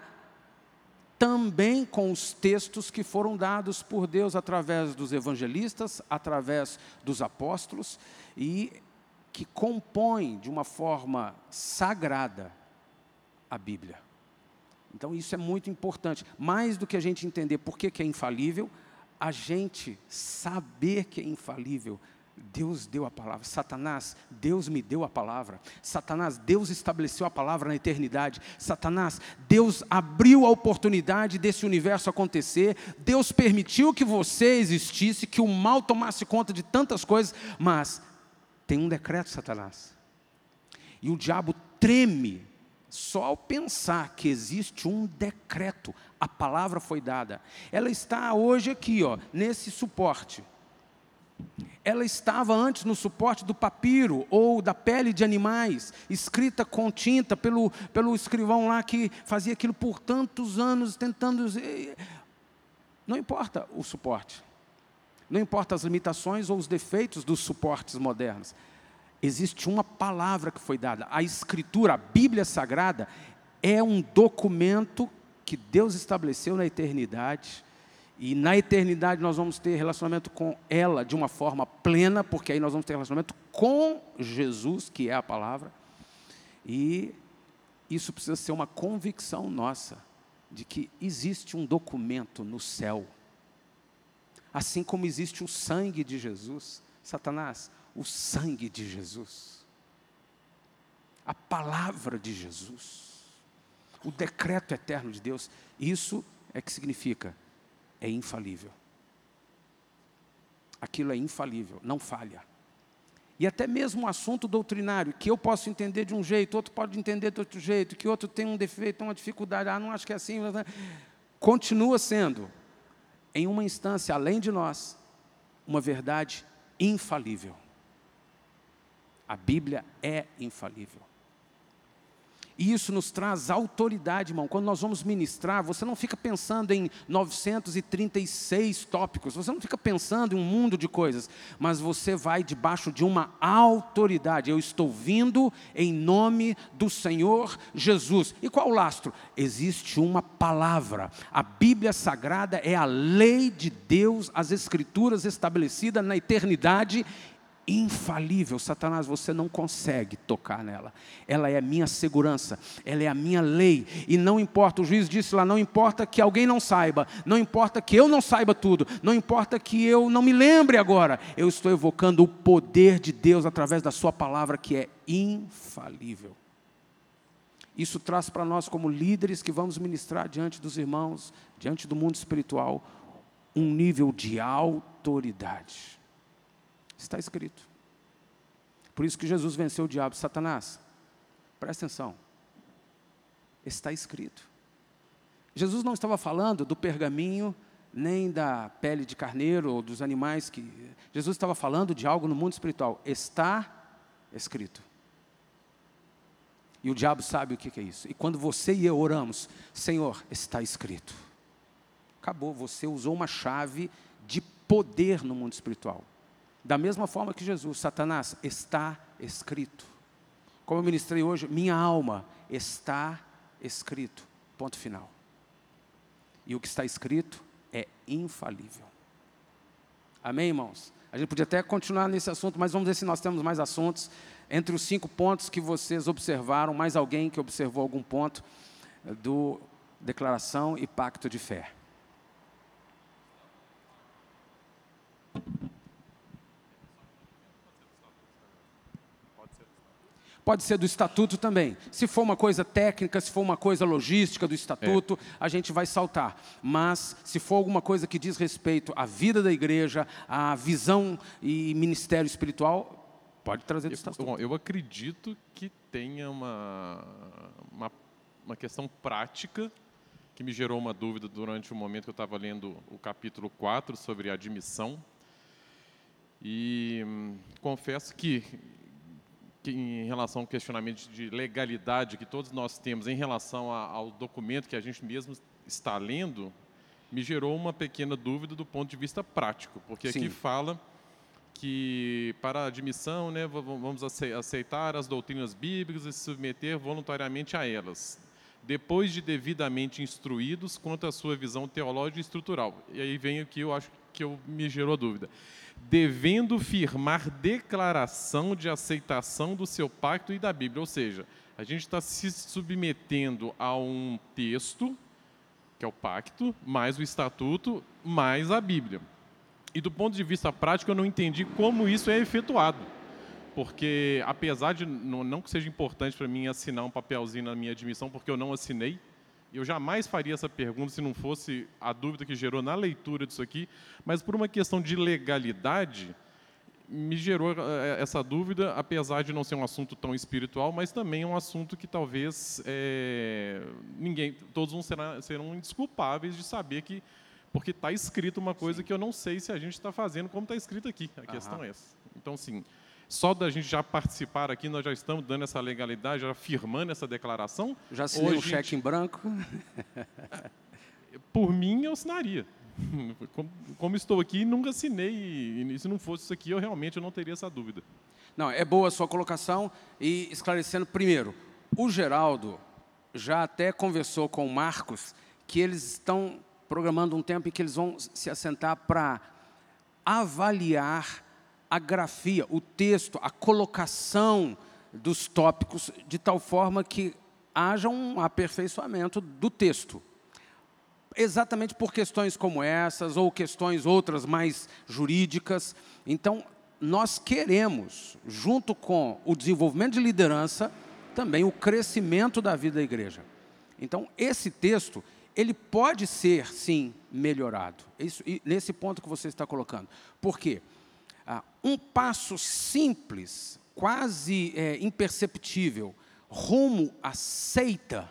Speaker 1: também com os textos que foram dados por Deus através dos evangelistas, através dos apóstolos, e que compõem de uma forma sagrada a Bíblia. Então isso é muito importante. Mais do que a gente entender por que é infalível, a gente saber que é infalível. Deus deu a palavra. Satanás, Deus me deu a palavra. Satanás, Deus estabeleceu a palavra na eternidade. Satanás, Deus abriu a oportunidade desse universo acontecer. Deus permitiu que você existisse, que o mal tomasse conta de tantas coisas, mas tem um decreto, Satanás. E o diabo treme só ao pensar que existe um decreto. A palavra foi dada. Ela está hoje aqui, nesse suporte. Ela estava antes no suporte do papiro ou da pele de animais, escrita com tinta pelo escrivão lá que fazia aquilo por tantos anos, tentando... Não importa o suporte, não importa as limitações ou os defeitos dos suportes modernos. Existe uma palavra que foi dada. A Escritura, a Bíblia Sagrada, é um documento que Deus estabeleceu na eternidade. E na eternidade nós vamos ter relacionamento com ela de uma forma plena, porque aí nós vamos ter relacionamento com Jesus, que é a palavra. E isso precisa ser uma convicção nossa, de que existe um documento no céu. Assim como existe o sangue de Jesus. Satanás, o sangue de Jesus. A palavra de Jesus. O decreto eterno de Deus. Isso é que significa... é infalível. Aquilo é infalível, não falha. E até mesmo um assunto doutrinário, que eu posso entender de um jeito, outro pode entender de outro jeito, que outro tem um defeito, uma dificuldade, não acho que é assim, continua sendo, em uma instância além de nós, uma verdade infalível. A Bíblia é infalível. E isso nos traz autoridade, irmão. Quando nós vamos ministrar, você não fica pensando em 936 tópicos, você não fica pensando em um mundo de coisas, mas você vai debaixo de uma autoridade. Eu estou vindo em nome do Senhor Jesus. E qual o lastro? Existe uma palavra. A Bíblia Sagrada é a lei de Deus, as Escrituras estabelecidas na eternidade, infalível. Satanás, você não consegue tocar nela. Ela é a minha segurança, ela é a minha lei. E não importa, o juiz disse lá, não importa que alguém não saiba, não importa que eu não saiba tudo, não importa que eu não me lembre agora, eu estou evocando o poder de Deus através da sua palavra, que é infalível. Isso traz para nós, como líderes que vamos ministrar diante dos irmãos, diante do mundo espiritual, um nível de autoridade. Está escrito. Por isso que Jesus venceu o diabo. Satanás, presta atenção. Está escrito. Jesus não estava falando do pergaminho, nem da pele de carneiro, ou dos animais que... Jesus estava falando de algo no mundo espiritual. Está escrito. E o diabo sabe o que é isso. E quando você e eu oramos, Senhor, está escrito. Acabou, você usou uma chave de poder no mundo espiritual. Da mesma forma que Jesus, Satanás, está escrito. Como eu ministrei hoje, minha alma está escrito. Ponto final. E o que está escrito é infalível. Amém, irmãos? A gente podia até continuar nesse assunto, mas vamos ver se nós temos mais assuntos. Entre os 5 pontos que vocês observaram, mais alguém que observou algum ponto do declaração e pacto de fé. Pode ser do estatuto também. Se for uma coisa técnica, se for uma coisa logística do estatuto, a gente vai saltar. Mas se for alguma coisa que diz respeito à vida da igreja, à visão e ministério espiritual, pode trazer do estatuto.
Speaker 8: Bom, eu acredito que tenha uma questão prática que me gerou uma dúvida durante o momento que eu estava lendo o capítulo 4 sobre a admissão. E confesso que em relação ao questionamento de legalidade que todos nós temos em relação ao documento que a gente mesmo está lendo, me gerou uma pequena dúvida do ponto de vista prático, porque
Speaker 1: Sim.
Speaker 8: aqui fala que para a admissão, né, vamos aceitar as doutrinas bíblicas e se submeter voluntariamente a elas, depois de devidamente instruídos quanto à sua visão teológica e estrutural. E aí vem o que eu acho que me gerou a dúvida. Devendo firmar declaração de aceitação do seu pacto e da Bíblia. Ou seja, a gente está se submetendo a um texto, que é o pacto, mais o estatuto, mais a Bíblia. E do ponto de vista prático, eu não entendi como isso é efetuado. Porque, apesar de não que seja importante para mim assinar um papelzinho na minha admissão, porque eu não assinei, eu jamais faria essa pergunta se não fosse a dúvida que gerou na leitura disso aqui, mas por uma questão de legalidade, me gerou essa dúvida, apesar de não ser um assunto tão espiritual, mas também é um assunto que talvez todos serão indesculpáveis de saber que, porque está escrito uma coisa que eu não sei se a gente está fazendo como está escrito aqui. A questão é essa. Então, sim, só da gente já participar aqui, nós já estamos dando essa legalidade, já afirmando essa declaração.
Speaker 1: Já assinei um cheque em branco?
Speaker 8: Por mim, eu assinaria. Como estou aqui, nunca assinei, e se não fosse isso aqui, eu realmente não teria essa dúvida.
Speaker 1: Não, é boa a sua colocação, e esclarecendo primeiro, o Geraldo já até conversou com o Marcos que eles estão programando um tempo em que eles vão se assentar para avaliar a grafia, o texto, a colocação dos tópicos, de tal forma que haja um aperfeiçoamento do texto. Exatamente por questões como essas, ou questões outras mais jurídicas. Então, nós queremos, junto com o desenvolvimento de liderança, também o crescimento da vida da igreja. Então, esse texto, ele pode ser, sim, melhorado. Isso, e nesse ponto que você está colocando. Por quê? Um passo simples, quase imperceptível, rumo à seita,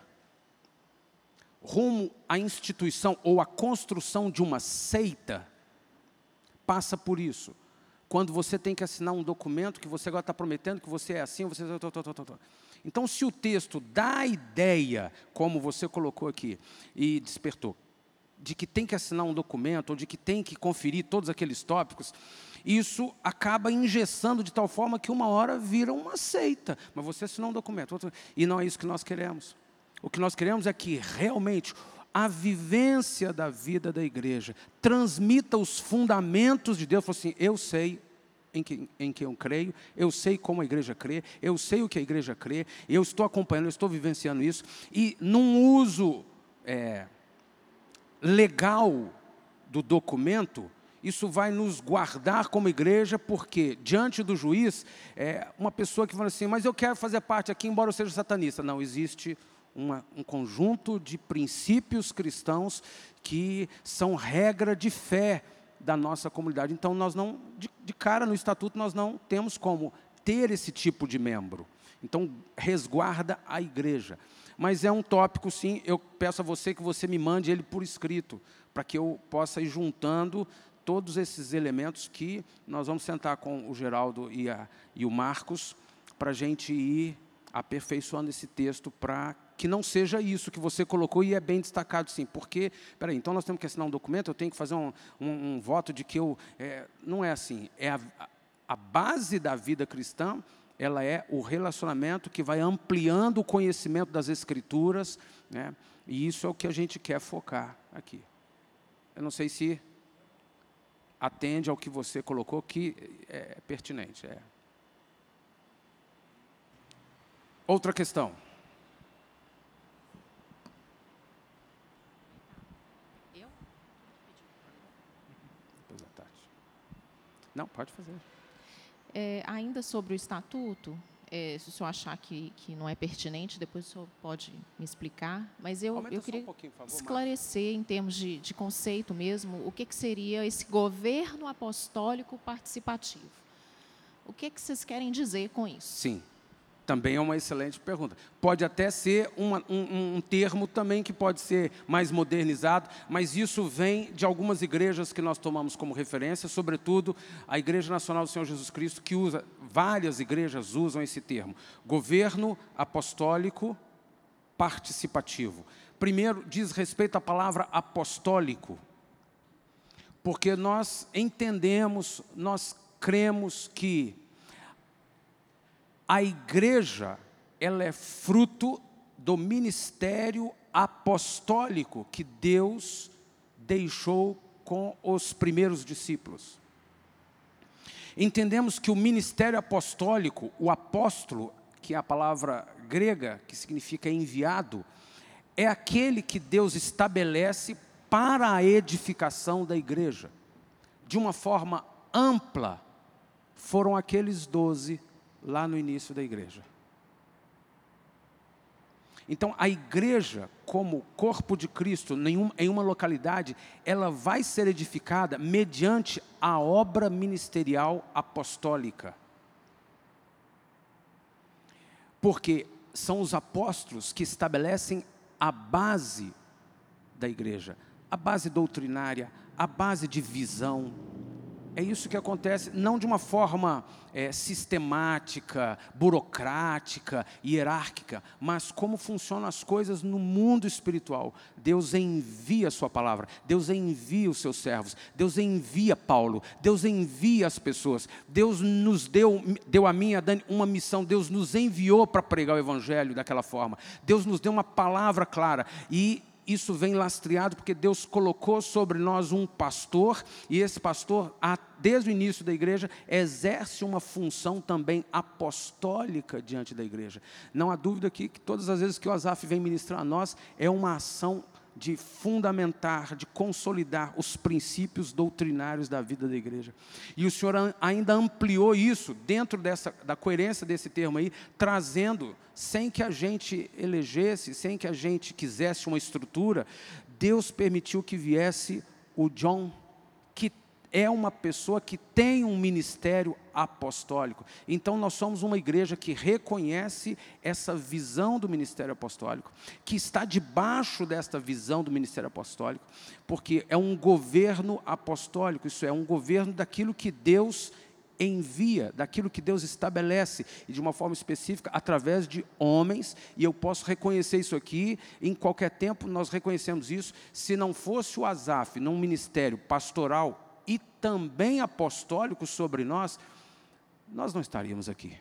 Speaker 1: rumo à instituição ou à construção de uma seita, passa por isso. Quando você tem que assinar um documento que você agora está prometendo que você é assim, você... Então, se o texto dá a ideia, como você colocou aqui e despertou, de que tem que assinar um documento, ou de que tem que conferir todos aqueles tópicos, isso acaba engessando de tal forma que uma hora vira uma seita. Mas você assinou um documento, e não é isso que nós queremos. O que nós queremos é que realmente a vivência da vida da igreja transmita os fundamentos de Deus. Fala assim, eu sei em quem eu creio, eu sei como a igreja crê, eu sei o que a igreja crê, eu estou acompanhando, eu estou vivenciando isso, e num uso legal do documento, isso vai nos guardar como igreja, porque diante do juiz, uma pessoa que fala assim, mas eu quero fazer parte aqui, embora eu seja satanista. Não, existe um conjunto de princípios cristãos que são regra de fé da nossa comunidade. Então, nós não, de cara no estatuto, nós não temos como ter esse tipo de membro. Então, resguarda a igreja. Mas é um tópico, sim, eu peço a você que você me mande ele por escrito, para que eu possa ir juntando todos esses elementos que nós vamos sentar com o Geraldo e o Marcos, para a gente ir aperfeiçoando esse texto, para que não seja isso que você colocou, e é bem destacado, sim. Porque, peraí, então nós temos que assinar um documento, eu tenho que fazer um voto de que eu... não é assim. A base da vida cristã, ela é o relacionamento que vai ampliando o conhecimento das Escrituras, né? E isso é o que a gente quer focar aqui. Eu não sei se atende ao que você colocou, que é pertinente. Outra questão.
Speaker 9: Eu?
Speaker 1: Não, pode fazer.
Speaker 9: Ainda sobre o estatuto, se o senhor achar que não é pertinente, depois o senhor pode me explicar, mas eu queria esclarecer em termos de conceito mesmo, o que seria esse governo apostólico participativo. O que vocês querem dizer com isso?
Speaker 1: Sim. Também é uma excelente pergunta. Pode até ser um termo também que pode ser mais modernizado, mas isso vem de algumas igrejas que nós tomamos como referência, sobretudo a Igreja Nacional do Senhor Jesus Cristo, que usa, várias igrejas usam esse termo. Governo apostólico participativo. Primeiro, diz respeito à palavra apostólico, porque nós entendemos, nós cremos que a igreja, ela é fruto do ministério apostólico que Deus deixou com os primeiros discípulos. Entendemos que o ministério apostólico, o apóstolo, que é a palavra grega, que significa enviado, é aquele que Deus estabelece para a edificação da igreja. De uma forma ampla, foram aqueles 12 lá no início da igreja. Então, a igreja, como corpo de Cristo, em uma localidade, ela vai ser edificada mediante a obra ministerial apostólica. Porque são os apóstolos que estabelecem a base da igreja, a base doutrinária, a base de visão. É isso que acontece, não de uma forma sistemática, burocrática, hierárquica, mas como funcionam as coisas no mundo espiritual. Deus envia a sua palavra, Deus envia os seus servos, Deus envia Paulo, Deus envia as pessoas. Deus nos deu a mim e a Dani uma missão, Deus nos enviou para pregar o evangelho daquela forma. Deus nos deu uma palavra clara e isso vem lastreado porque Deus colocou sobre nós um pastor, e esse pastor, desde o início da igreja, exerce uma função também apostólica diante da igreja. Não há dúvida aqui que todas as vezes que o Asaf vem ministrar a nós, é uma ação de fundamentar, de consolidar os princípios doutrinários da vida da igreja. E o Senhor ainda ampliou isso dentro da coerência desse termo aí, trazendo, sem que a gente elegesse, sem que a gente quisesse uma estrutura, Deus permitiu que viesse o John, que é uma pessoa que tem um ministério apostólico. Então, nós somos uma igreja que reconhece essa visão do ministério apostólico, que está debaixo desta visão do ministério apostólico, porque é um governo apostólico, isso é um governo daquilo que Deus envia, daquilo que Deus estabelece, e de uma forma específica, através de homens, e eu posso reconhecer isso aqui, em qualquer tempo nós reconhecemos isso. Se não fosse o Asaf num ministério pastoral e também apostólico sobre nós, nós não estaríamos aqui.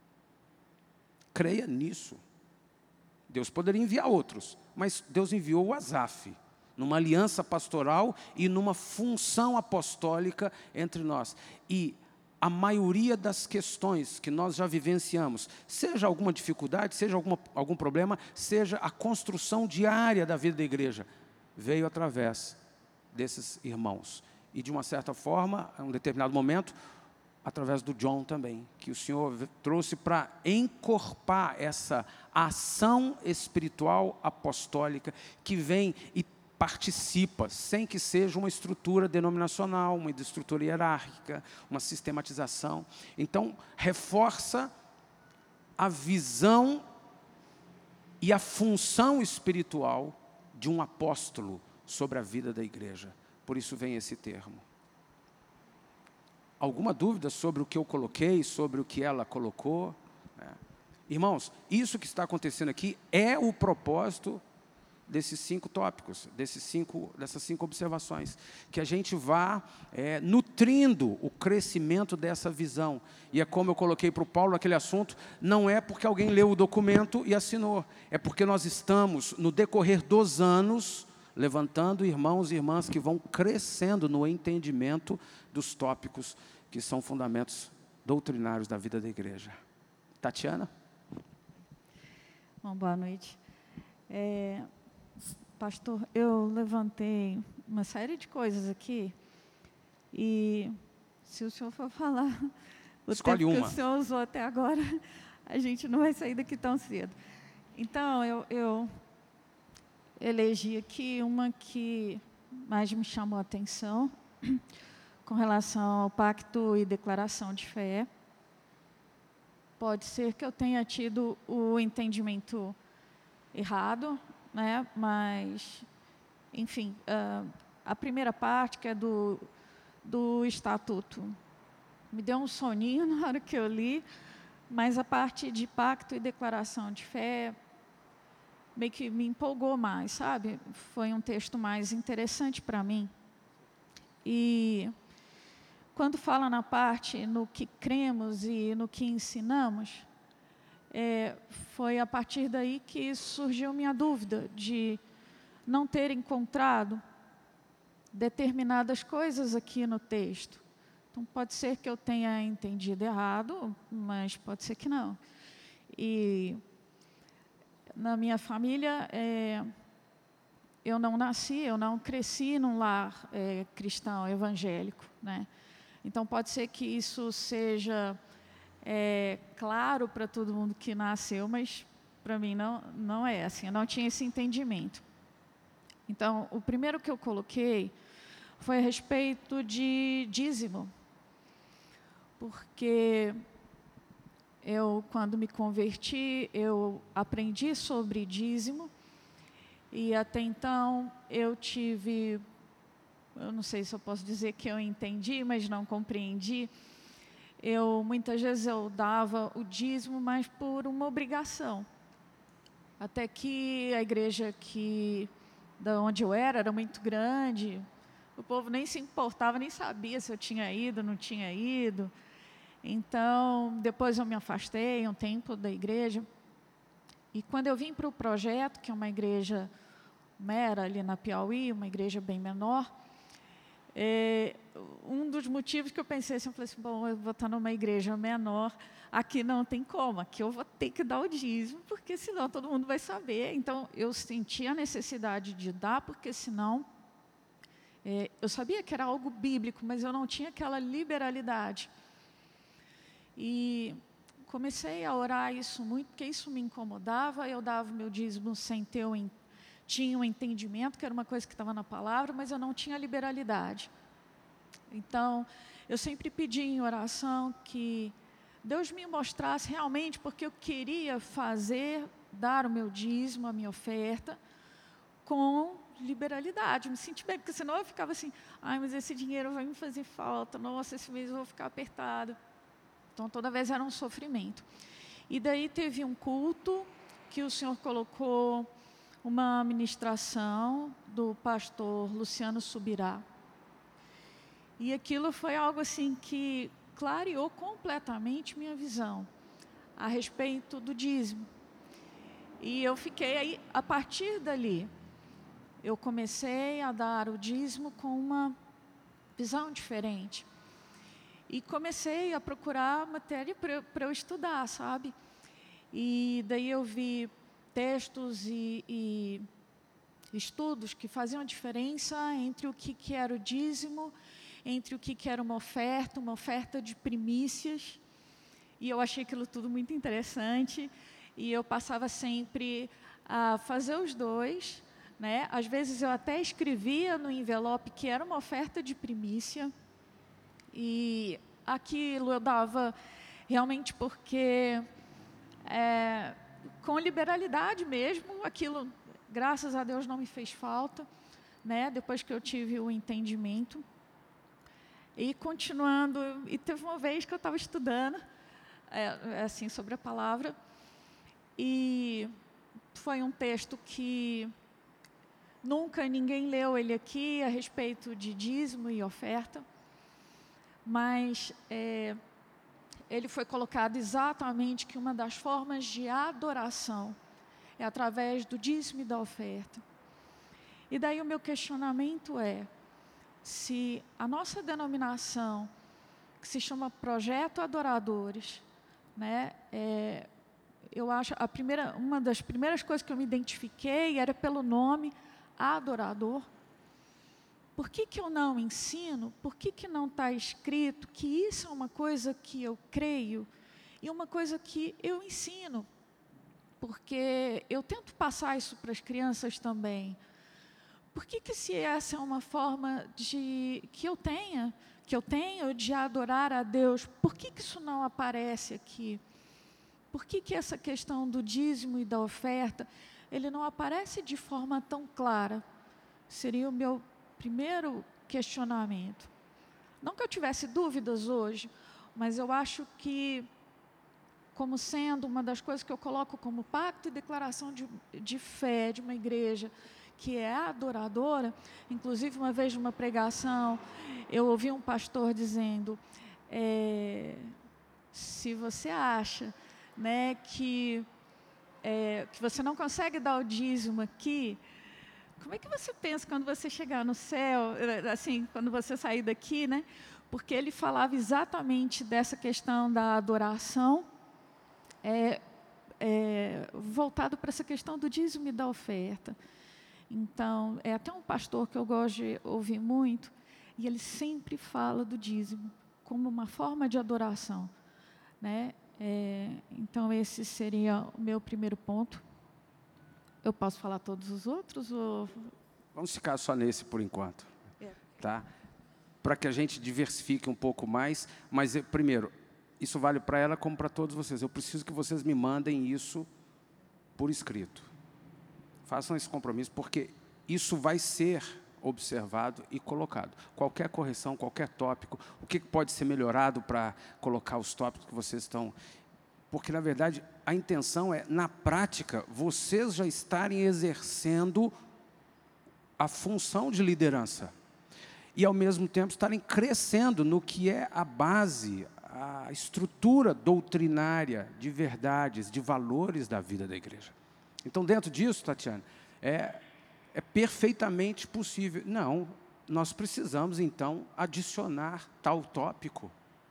Speaker 1: Creia nisso. Deus poderia enviar outros, mas Deus enviou o Asaf, numa aliança pastoral e numa função apostólica entre nós. E a maioria das questões que nós já vivenciamos, seja alguma dificuldade, seja algum problema, seja a construção diária da vida da igreja, veio através desses irmãos. E, de uma certa forma, em um determinado momento, através do John também, que o Senhor trouxe para encorpar essa ação espiritual apostólica que vem e participa, sem que seja uma estrutura denominacional, uma estrutura hierárquica, uma sistematização. Então, reforça a visão e a função espiritual de um apóstolo sobre a vida da igreja. Por isso vem esse termo. Alguma dúvida sobre o que eu coloquei, sobre o que ela colocou? Irmãos, isso que está acontecendo aqui é o propósito desses 5 tópicos, dessas 5 observações, que a gente vá nutrindo o crescimento dessa visão. E é como eu coloquei para o Paulo aquele assunto, não é porque alguém leu o documento e assinou, é porque nós estamos, no decorrer dos anos, levantando irmãos e irmãs que vão crescendo no entendimento dos tópicos que são fundamentos doutrinários da vida da igreja. Tatiana?
Speaker 10: Bom, boa noite. Pastor, eu levantei uma série de coisas aqui e se o senhor for falar o tempo que o senhor usou até agora, a gente não vai sair daqui tão cedo. Então, eu elegi aqui uma que mais me chamou a atenção com relação ao pacto e declaração de fé, pode ser que eu tenha tido o entendimento errado, né? Mas, enfim, a primeira parte, que é do estatuto, me deu um soninho na hora que eu li, mas a parte de pacto e declaração de fé meio que me empolgou mais, sabe? Foi um texto mais interessante para mim. E quando fala na parte no que cremos e no que ensinamos, foi a partir daí que surgiu minha dúvida de não ter encontrado determinadas coisas aqui no texto. Então, pode ser que eu tenha entendido errado, mas pode ser que não. E na minha família, eu não cresci num lar cristão, evangélico, né? Então, pode ser que isso seja claro para todo mundo que nasceu, mas para mim não é assim, eu não tinha esse entendimento. Então, o primeiro que eu coloquei foi a respeito de dízimo, porque quando me converti, eu aprendi sobre dízimo, e até então eu não sei se eu posso dizer que eu entendi, mas não compreendi. Muitas vezes eu dava o dízimo, mas por uma obrigação. Até que a igreja da onde eu era muito grande, o povo nem se importava, nem sabia se eu tinha ido ou não tinha ido. Então, depois eu me afastei um tempo da igreja. E quando eu vim para o projeto, que é uma igreja mera ali na Piauí, uma igreja bem menor, um dos motivos que eu pensei assim, eu falei assim, bom, eu vou estar numa igreja menor, aqui não tem como, aqui eu vou ter que dar o dízimo, porque senão todo mundo vai saber. Então, eu senti a necessidade de dar, porque senão, eu sabia que era algo bíblico, mas eu não tinha aquela liberalidade. E comecei a orar isso muito, porque isso me incomodava. Eu dava o meu dízimo sem tinha um entendimento, que era uma coisa que estava na palavra, mas eu não tinha liberalidade. Então, eu sempre pedi em oração que Deus me mostrasse realmente, porque eu queria dar o meu dízimo, a minha oferta, com liberalidade, me senti bem, porque senão eu ficava assim, mas esse dinheiro vai me fazer falta, nossa, esse mês eu vou ficar apertado. Então, toda vez era um sofrimento. E daí teve um culto que o Senhor colocou uma ministração do pastor Luciano Subirá. E aquilo foi algo assim que clareou completamente minha visão a respeito do dízimo. E eu fiquei aí, a partir dali, eu comecei a dar o dízimo com uma visão diferente. E comecei a procurar matéria para eu estudar, sabe? E daí eu vi textos e estudos que faziam a diferença entre o que era o dízimo, entre o que era uma oferta de primícias. E eu achei aquilo tudo muito interessante. E eu passava sempre a fazer os dois, né? Às vezes eu até escrevia no envelope que era uma oferta de primícia. E aquilo eu dava realmente porque, com liberalidade mesmo, aquilo, graças a Deus, não me fez falta, né? Depois que eu tive o entendimento. E continuando, e teve uma vez que eu estava estudando, assim, sobre a palavra, e foi um texto que nunca ninguém leu ele aqui, a respeito de dízimo e oferta, mas ele foi colocado exatamente que uma das formas de adoração é através do dízimo e da oferta. E daí o meu questionamento se a nossa denominação, que se chama Projeto Adoradores, né, eu acho, uma das primeiras coisas que eu me identifiquei era pelo nome adorador. Por que eu não ensino? Por que não está escrito que isso é uma coisa que eu creio e uma coisa que eu ensino? Porque eu tento passar isso para as crianças também. Por que se essa é uma forma que eu tenho de adorar a Deus, por que isso não aparece aqui? por que essa questão do dízimo e da oferta, ele não aparece de forma tão clara? Seria o meu primeiro questionamento. Não que eu tivesse dúvidas hoje, mas eu acho que, como sendo uma das coisas que eu coloco como pacto e declaração de fé de uma igreja que é adoradora, inclusive uma vez numa pregação, eu ouvi um pastor dizendo, se você acha, né, que você não consegue dar o dízimo aqui, como é que você pensa quando você chegar no céu, assim, quando você sair daqui, né? Porque ele falava exatamente dessa questão da adoração, voltado para essa questão do dízimo e da oferta. Então, é até um pastor que eu gosto de ouvir muito, e ele sempre fala do dízimo como uma forma de adoração, né? Então, esse seria o meu primeiro ponto. Eu posso falar todos os outros? Ou...
Speaker 1: Vamos ficar só nesse por enquanto, tá? Para que a gente diversifique um pouco mais, mas, primeiro, isso vale para ela como para todos vocês. Eu preciso que vocês me mandem isso por escrito. Façam esse compromisso, porque isso vai ser observado e colocado. Qualquer correção, qualquer tópico, o que pode ser melhorado para colocar os tópicos que vocês estão... Porque, na verdade, a intenção é, na prática, vocês já estarem exercendo a função de liderança. E, ao mesmo tempo, estarem crescendo no que é a base, a estrutura doutrinária de verdades, de valores da vida da igreja. Então, dentro disso, Tatiana, é perfeitamente possível. Não, nós precisamos, então, adicionar tal tópico.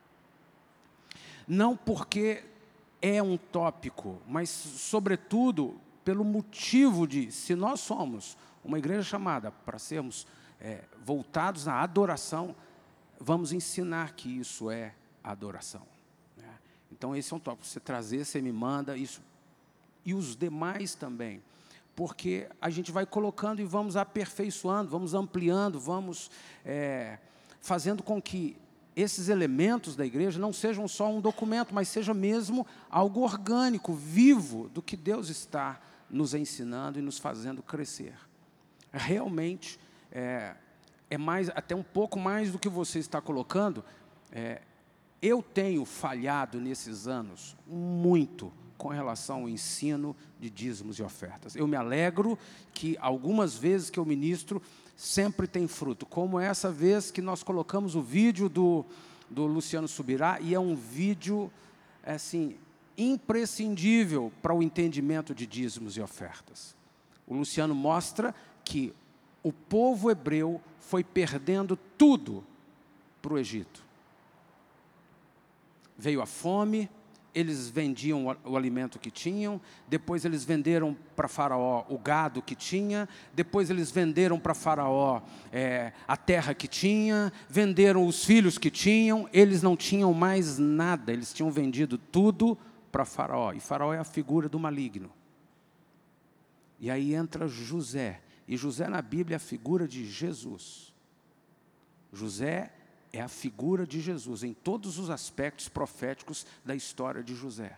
Speaker 1: Não porque é um tópico, mas, sobretudo, pelo motivo de, se nós somos uma igreja chamada para sermos voltados à adoração, vamos ensinar que isso é adoração, né? Então, esse é um tópico. Você trazer, você me manda isso. E os demais também. Porque a gente vai colocando e vamos aperfeiçoando, vamos ampliando, vamos fazendo com que esses elementos da igreja não sejam só um documento, mas seja mesmo algo orgânico, vivo, do que Deus está nos ensinando e nos fazendo crescer. Realmente, mais, até um pouco mais do que você está colocando. Eu tenho falhado nesses anos muito com relação ao ensino de dízimos e ofertas. Eu me alegro que algumas vezes que eu ministro, sempre tem fruto, como essa vez que nós colocamos o vídeo do Luciano Subirá, e é um vídeo, assim, imprescindível para o entendimento de dízimos e ofertas. O Luciano mostra que o povo hebreu foi perdendo tudo para o Egito. Veio a fome, eles vendiam o alimento que tinham, depois eles venderam para Faraó o gado que tinha, depois eles venderam para Faraó a terra que tinha, venderam os filhos que tinham, eles não tinham mais nada, eles tinham vendido tudo para Faraó, e Faraó é a figura do maligno. E aí entra José, e José na Bíblia é a figura de Jesus. José é a figura de Jesus em todos os aspectos proféticos da história de José.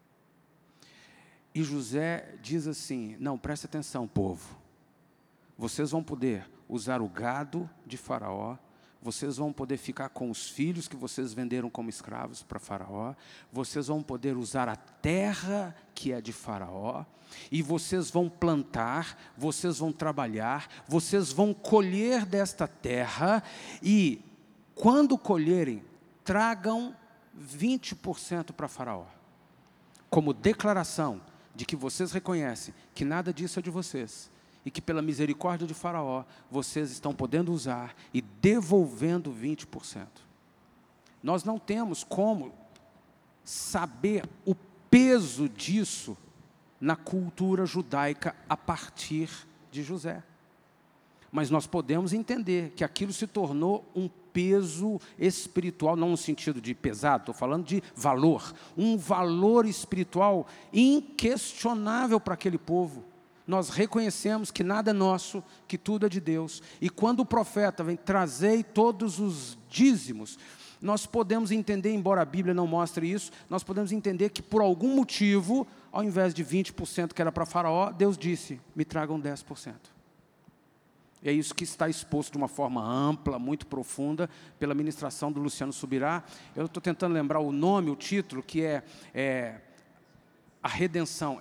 Speaker 1: E José diz assim: não, presta atenção, povo. Vocês vão poder usar o gado de Faraó, vocês vão poder ficar com os filhos que vocês venderam como escravos para Faraó, vocês vão poder usar a terra que é de Faraó, e vocês vão plantar, vocês vão trabalhar, vocês vão colher desta terra, e quando colherem, tragam 20% para Faraó, como declaração de que vocês reconhecem que nada disso é de vocês, e que pela misericórdia de Faraó, vocês estão podendo usar e devolvendo 20%. Nós não temos como saber o peso disso na cultura judaica a partir de José. Mas nós podemos entender que aquilo se tornou um peso espiritual, não no sentido de pesado, estou falando de valor, um valor espiritual inquestionável para aquele povo. Nós reconhecemos que nada é nosso, que tudo é de Deus. E quando o profeta vem trazer todos os dízimos, nós podemos entender, embora a Bíblia não mostre isso, nós podemos entender que por algum motivo, ao invés de 20% que era para Faraó, Deus disse, me tragam 10%. É isso que está exposto de uma forma ampla, muito profunda, pela ministração do Luciano Subirá. Eu estou tentando lembrar o nome, o título, que é a redenção.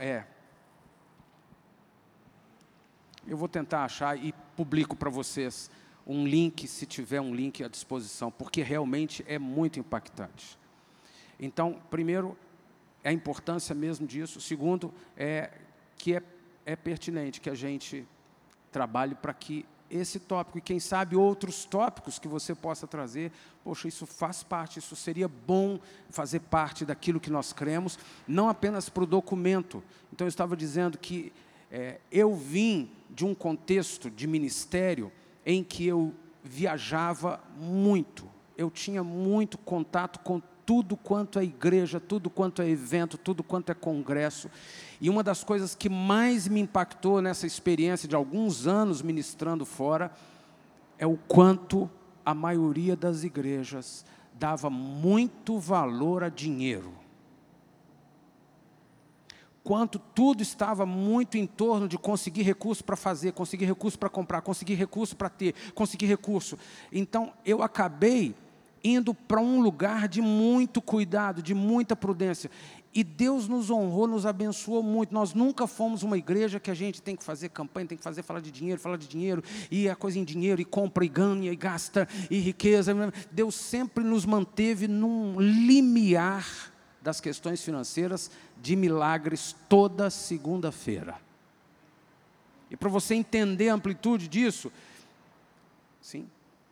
Speaker 1: Eu vou tentar achar e publico para vocês um link, se tiver um link à disposição, porque realmente é muito impactante. Então, primeiro, é a importância mesmo disso. Segundo, que é pertinente que a gente trabalhe para que esse tópico, e quem sabe outros tópicos que você possa trazer, poxa, isso faz parte, isso seria bom fazer parte daquilo que nós cremos, não apenas para o documento. Então, eu estava dizendo que eu vim de um contexto de ministério em que eu viajava muito, eu tinha muito contato com tudo quanto é igreja, tudo quanto é evento, tudo quanto é congresso. E uma das coisas que mais me impactou nessa experiência de alguns anos ministrando fora, é o quanto a maioria das igrejas dava muito valor a dinheiro. Quanto tudo estava muito em torno de conseguir recurso para fazer, conseguir recurso para comprar, conseguir recurso para ter, conseguir recurso. Então, eu acabei indo para um lugar de muito cuidado, de muita prudência. E Deus nos honrou, nos abençoou muito. Nós nunca fomos uma igreja que a gente tem que fazer campanha, tem que falar de dinheiro, e a coisa em dinheiro, e compra, e ganha, e gasta, e riqueza. Deus sempre nos manteve num limiar das questões financeiras de milagres toda segunda-feira. E para você entender a amplitude disso, sim,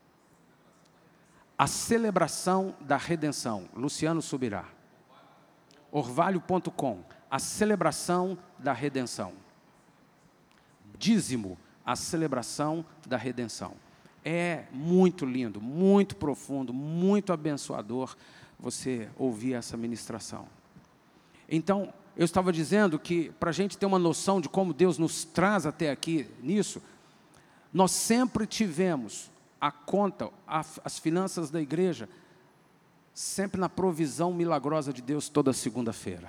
Speaker 1: a celebração da redenção, Luciano Subirá. Orvalho.com, a celebração da redenção. Dízimo, a celebração da redenção. É muito lindo, muito profundo, muito abençoador você ouvir essa ministração. Então, eu estava dizendo que, para a gente ter uma noção de como Deus nos traz até aqui nisso, nós sempre tivemos a conta, as finanças da igreja, sempre na provisão milagrosa de Deus toda segunda-feira.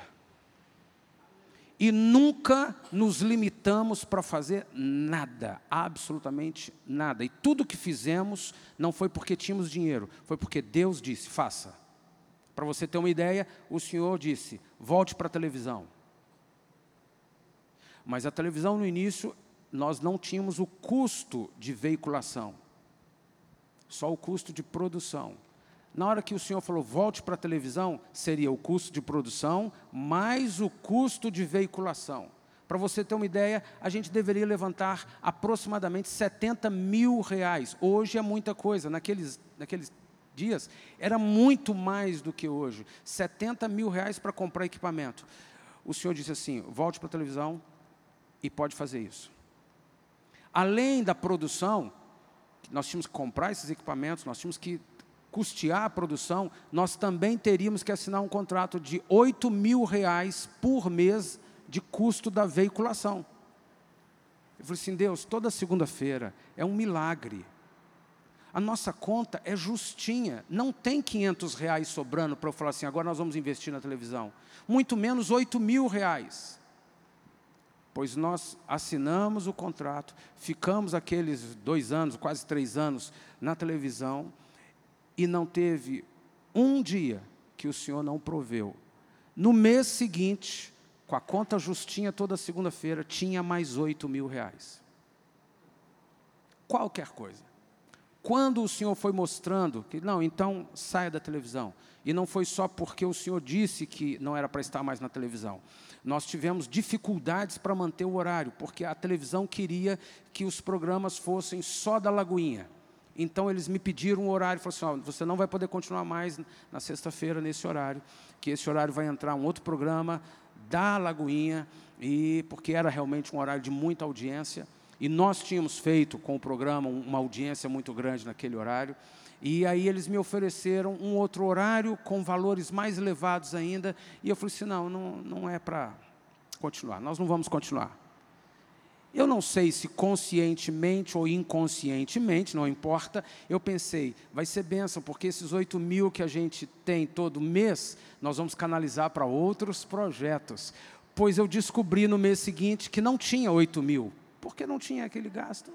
Speaker 1: E nunca nos limitamos para fazer nada, absolutamente nada. E tudo que fizemos não foi porque tínhamos dinheiro, foi porque Deus disse, faça. Para você ter uma ideia, o Senhor disse, volte para a televisão. Mas a televisão, no início, nós não tínhamos o custo de veiculação, só o custo de produção. Na hora que o Senhor falou, volte para a televisão, seria o custo de produção, mais o custo de veiculação. Para você ter uma ideia, a gente deveria levantar aproximadamente R$70 mil. Hoje é muita coisa, naqueles dias, era muito mais do que hoje. R$70 mil para comprar equipamento. O Senhor disse assim, volte para a televisão e pode fazer isso. Além da produção, nós tínhamos que comprar esses equipamentos, nós tínhamos que custear a produção, nós também teríamos que assinar um contrato de R$8 mil por mês de custo da veiculação. Eu falei assim, Deus, toda segunda-feira é um milagre. A nossa conta é justinha, não tem R$500 sobrando para eu falar assim, agora nós vamos investir na televisão. Muito menos R$8 mil. Pois nós assinamos o contrato, ficamos aqueles 2 anos, quase 3 anos, na televisão, e não teve um dia que o Senhor não proveu. No mês seguinte, com a conta justinha toda segunda-feira, tinha mais R$8 mil. Qualquer coisa. Quando o Senhor foi mostrando que, não, então saia da televisão. E não foi só porque o Senhor disse que não era para estar mais na televisão. Nós tivemos dificuldades para manter o horário, porque a televisão queria que os programas fossem só da Lagoinha. Então, eles me pediram um horário, falaram assim, você não vai poder continuar mais na sexta-feira nesse horário, que esse horário vai entrar um outro programa da Lagoinha, porque era realmente um horário de muita audiência, e nós tínhamos feito com o programa uma audiência muito grande naquele horário, e aí eles me ofereceram um outro horário com valores mais elevados ainda, e eu falei assim, não é para continuar, nós não vamos continuar. Eu não sei se conscientemente ou inconscientemente, não importa, eu pensei, vai ser bênção, porque esses 8 mil que a gente tem todo mês, nós vamos canalizar para outros projetos. Pois eu descobri no mês seguinte que não tinha 8 mil, porque não tinha aquele gasto.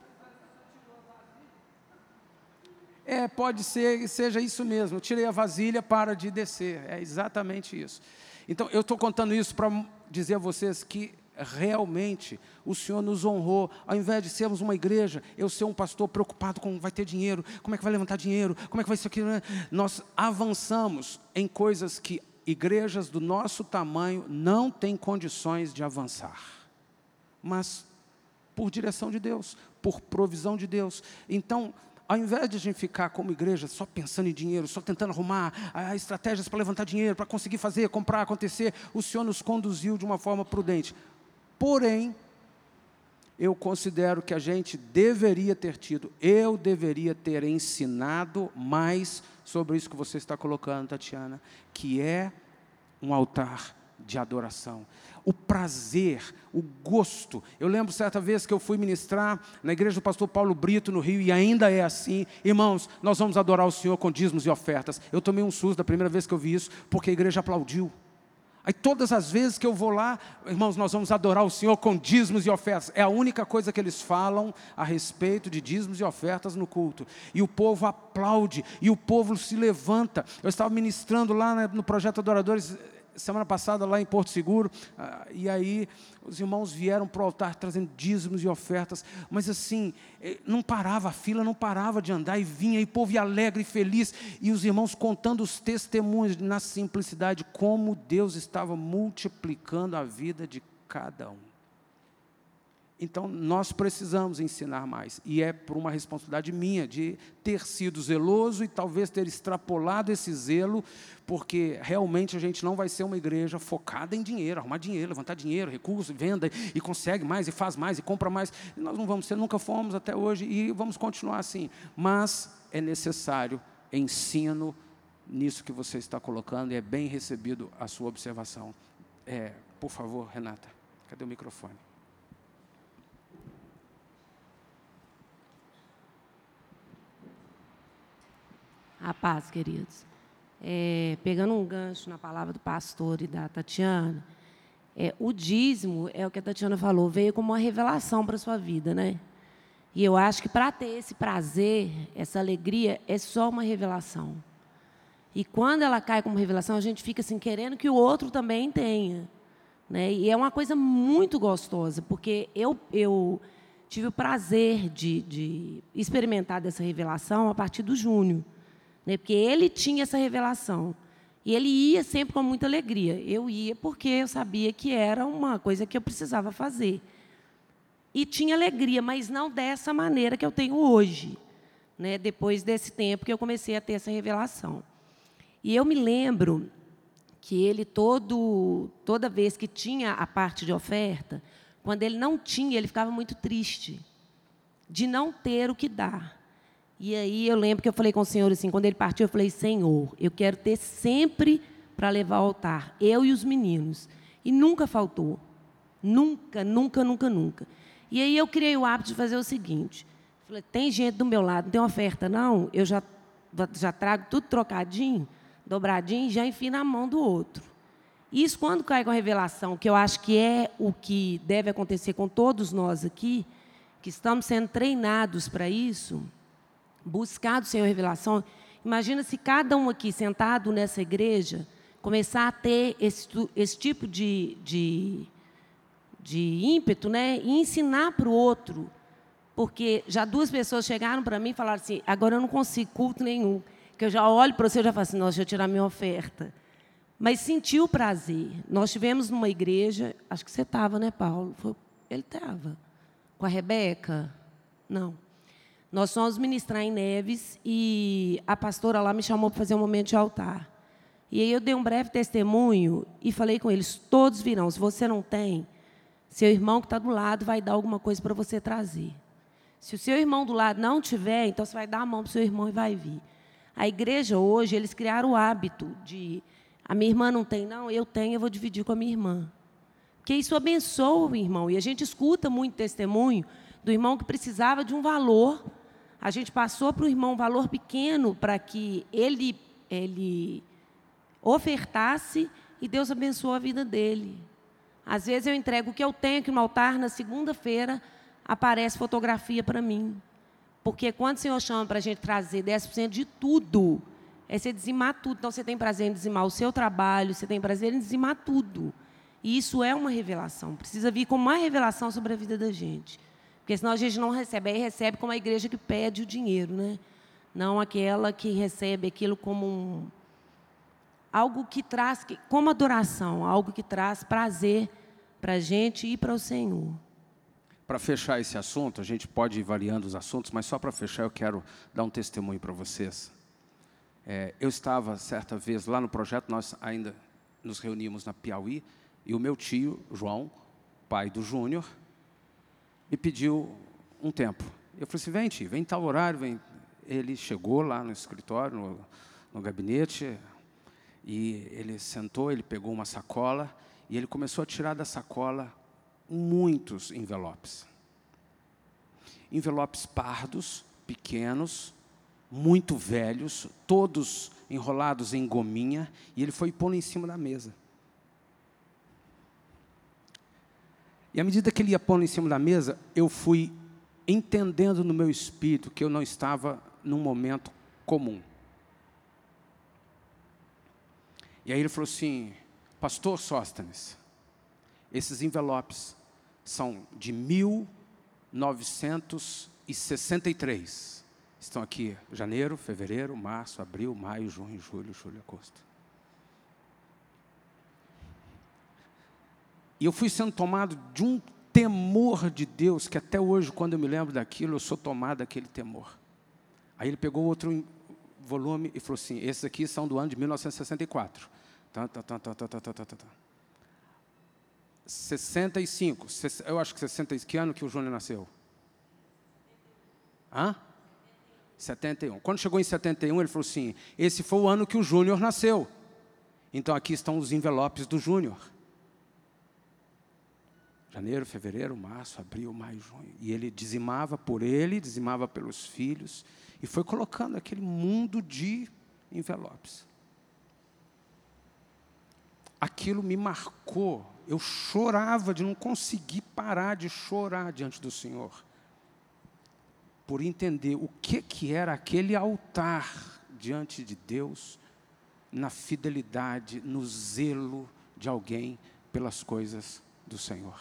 Speaker 1: Pode ser que seja isso mesmo, eu tirei a vasilha, para de descer, é exatamente isso. Então, eu estou contando isso para dizer a vocês que realmente o Senhor nos honrou. Ao invés de sermos uma igreja, eu ser um pastor preocupado com vai ter dinheiro, como é que vai levantar dinheiro, como é que vai ser aquilo, nós avançamos em coisas que igrejas do nosso tamanho não têm condições de avançar, mas por direção de Deus, por provisão de Deus. Então, ao invés de a gente ficar como igreja só pensando em dinheiro, só tentando arrumar estratégias para levantar dinheiro, para conseguir fazer, comprar, acontecer, o Senhor nos conduziu de uma forma prudente. Porém, eu considero que a gente deveria ter tido, eu deveria ter ensinado mais sobre isso que você está colocando, Tatiana, que é um altar de adoração. O prazer, o gosto. Eu lembro certa vez que eu fui ministrar na igreja do pastor Paulo Brito, no Rio, e ainda é assim. Irmãos, nós vamos adorar o Senhor com dízimos e ofertas. Eu tomei um susto da primeira vez que eu vi isso, porque a igreja aplaudiu. Aí todas as vezes que eu vou lá, irmãos, nós vamos adorar o Senhor com dízimos e ofertas. É a única coisa que eles falam a respeito de dízimos e ofertas no culto. E o povo aplaude, e o povo se levanta. Eu estava ministrando lá no Projeto Adoradores, semana passada lá em Porto Seguro, e aí os irmãos vieram para o altar trazendo dízimos e ofertas, mas assim, não parava, a fila não parava de andar, e vinha, e o povo ia alegre e feliz, e os irmãos contando os testemunhos na simplicidade, como Deus estava multiplicando a vida de cada um. Então, nós precisamos ensinar mais, e é por uma responsabilidade minha, de ter sido zeloso e talvez ter extrapolado esse zelo, porque realmente a gente não vai ser uma igreja focada em dinheiro, arrumar dinheiro, levantar dinheiro, recurso, venda, e consegue mais, e faz mais, e compra mais. E nós não vamos ser, nunca fomos até hoje, e vamos continuar assim. Mas é necessário ensino nisso que você está colocando, e é bem recebido a sua observação. Por favor, Renata, cadê o microfone?
Speaker 11: A paz, queridos. Pegando um gancho na palavra do pastor e da Tatiana, o dízimo, é o que a Tatiana falou, veio como uma revelação para a sua vida, né? E eu acho que para ter esse prazer, essa alegria, é só uma revelação. E quando ela cai como revelação, a gente fica assim, querendo que o outro também tenha, né? E é uma coisa muito gostosa, porque eu tive o prazer de experimentar dessa revelação a partir do Júnior. Porque ele tinha essa revelação. E ele ia sempre com muita alegria. Eu ia porque eu sabia que era uma coisa que eu precisava fazer. E tinha alegria, mas não dessa maneira que eu tenho hoje, né? Depois desse tempo que eu comecei a ter essa revelação. E eu me lembro que ele, toda vez que tinha a parte de oferta, quando ele não tinha, ele ficava muito triste de não ter o que dar. E aí eu lembro que eu falei com o Senhor assim, quando ele partiu, eu falei, Senhor, eu quero ter sempre para levar ao altar, eu e os meninos. E nunca faltou. Nunca, nunca, nunca, nunca. E aí eu criei o hábito de fazer o seguinte, falei, tem gente do meu lado, não tem oferta não? Eu já trago tudo trocadinho, dobradinho, e já enfio na mão do outro. Isso quando cai com a revelação, que eu acho que é o que deve acontecer com todos nós aqui, que estamos sendo treinados para isso, buscar do Senhor revelação. Imagina se cada um aqui sentado nessa igreja começar a ter esse tipo de ímpeto, né? E ensinar para o outro. Porque já 2 pessoas chegaram para mim e falaram assim, agora eu não consigo culto nenhum. Que eu já olho para você e já falo assim, nossa, deixa eu tirar minha oferta. Mas senti o prazer. Nós tivemos numa igreja, acho que você estava, né, Paulo? Ele estava. Com a Rebeca? Não. Nós fomos ministrar em Neves e a pastora lá me chamou para fazer um momento de altar. E aí eu dei um breve testemunho e falei com eles, todos virão. Se você não tem, seu irmão que está do lado vai dar alguma coisa para você trazer. Se o seu irmão do lado não tiver, então você vai dar a mão para o seu irmão e vai vir. A igreja hoje, eles criaram o hábito de, a minha irmã não tem, não, eu tenho, eu vou dividir com a minha irmã. Porque isso abençoa o irmão. E a gente escuta muito testemunho do irmão que precisava de um valor. A gente passou para o irmão um valor pequeno para que ele ofertasse e Deus abençoou a vida dele. Às vezes eu entrego o que eu tenho aqui no altar, na segunda-feira aparece fotografia para mim. Porque quando o Senhor chama para a gente trazer 10% de tudo, é você dizimar tudo. Então, você tem prazer em dizimar o seu trabalho, você tem prazer em dizimar tudo. E isso é uma revelação. Precisa vir como uma revelação sobre a vida da gente. Porque senão a gente não recebe. Aí recebe como a igreja que pede o dinheiro, né? Não aquela que recebe aquilo como algo que traz, como adoração, algo que traz prazer para a gente e para o Senhor.
Speaker 1: Para fechar esse assunto, a gente pode ir variando os assuntos, mas só para fechar eu quero dar um testemunho para vocês. Eu estava, certa vez, lá no projeto, nós ainda nos reuníamos na Piauí, e o meu tio, João, pai do Júnior, me pediu um tempo. Eu falei assim, vem tio, vem em tal horário, vem. Ele chegou lá no escritório, no gabinete, e ele sentou, ele pegou uma sacola, e ele começou a tirar da sacola muitos envelopes. Envelopes pardos, pequenos, muito velhos, todos enrolados em gominha, e ele foi pondo em cima da mesa. E à medida que ele ia pondo em cima da mesa, eu fui entendendo no meu espírito que eu não estava num momento comum. E aí ele falou assim, pastor Sóstenes, esses envelopes são de 1963. Estão aqui janeiro, fevereiro, março, abril, maio, junho, julho, agosto. E eu fui sendo tomado de um temor de Deus, que até hoje, quando eu me lembro daquilo, eu sou tomado daquele temor. Aí ele pegou outro volume e falou assim, esses aqui são do ano de 1964. 65, eu acho que 60, que ano que o Júnior nasceu? 71. Quando chegou em 71, ele falou assim, esse foi o ano que o Júnior nasceu. Então, aqui estão os envelopes do Júnior. Janeiro, fevereiro, março, abril, maio, junho. E ele dizimava por ele, dizimava pelos filhos, e foi colocando aquele mundo de envelopes. Aquilo me marcou. Eu chorava de não conseguir parar de chorar diante do Senhor, por entender o que era aquele altar diante de Deus, na fidelidade, no zelo de alguém pelas coisas do Senhor.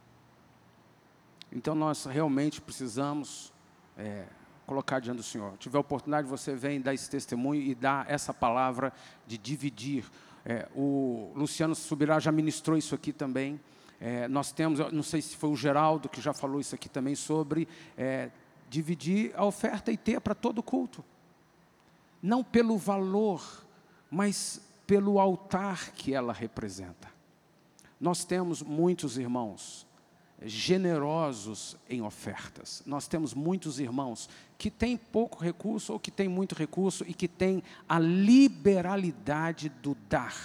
Speaker 1: Então, nós realmente precisamos colocar diante do Senhor. Se tiver oportunidade, você vem dar esse testemunho e dar essa palavra de dividir. O Luciano Subirá já ministrou isso aqui também. Nós temos, não sei se foi o Geraldo que já falou isso aqui também, sobre dividir a oferta e ter para todo culto. Não pelo valor, mas pelo altar que ela representa. Nós temos muitos irmãos generosos em ofertas. Nós temos muitos irmãos que têm pouco recurso ou que têm muito recurso e que têm a liberalidade do dar.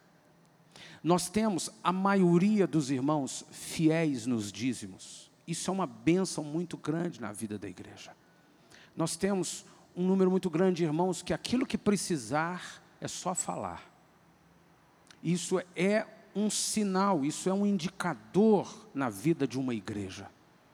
Speaker 1: Nós temos a maioria dos irmãos fiéis nos dízimos. Isso é uma bênção muito grande na vida da igreja. Nós temos um número muito grande de irmãos que aquilo que precisar é só falar. Isso é um sinal, isso é um indicador na vida de uma igreja.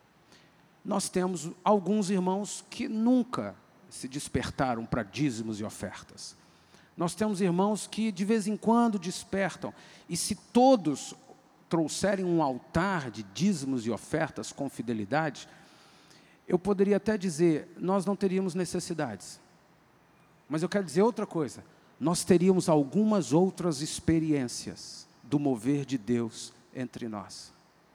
Speaker 1: Nós temos alguns irmãos que nunca se despertaram para dízimos e ofertas. Nós temos irmãos que de vez em quando despertam, e se todos trouxerem um altar de dízimos e ofertas com fidelidade, eu poderia até dizer, nós não teríamos necessidades. Mas eu quero dizer outra coisa, nós teríamos algumas outras experiências do mover de Deus entre nós.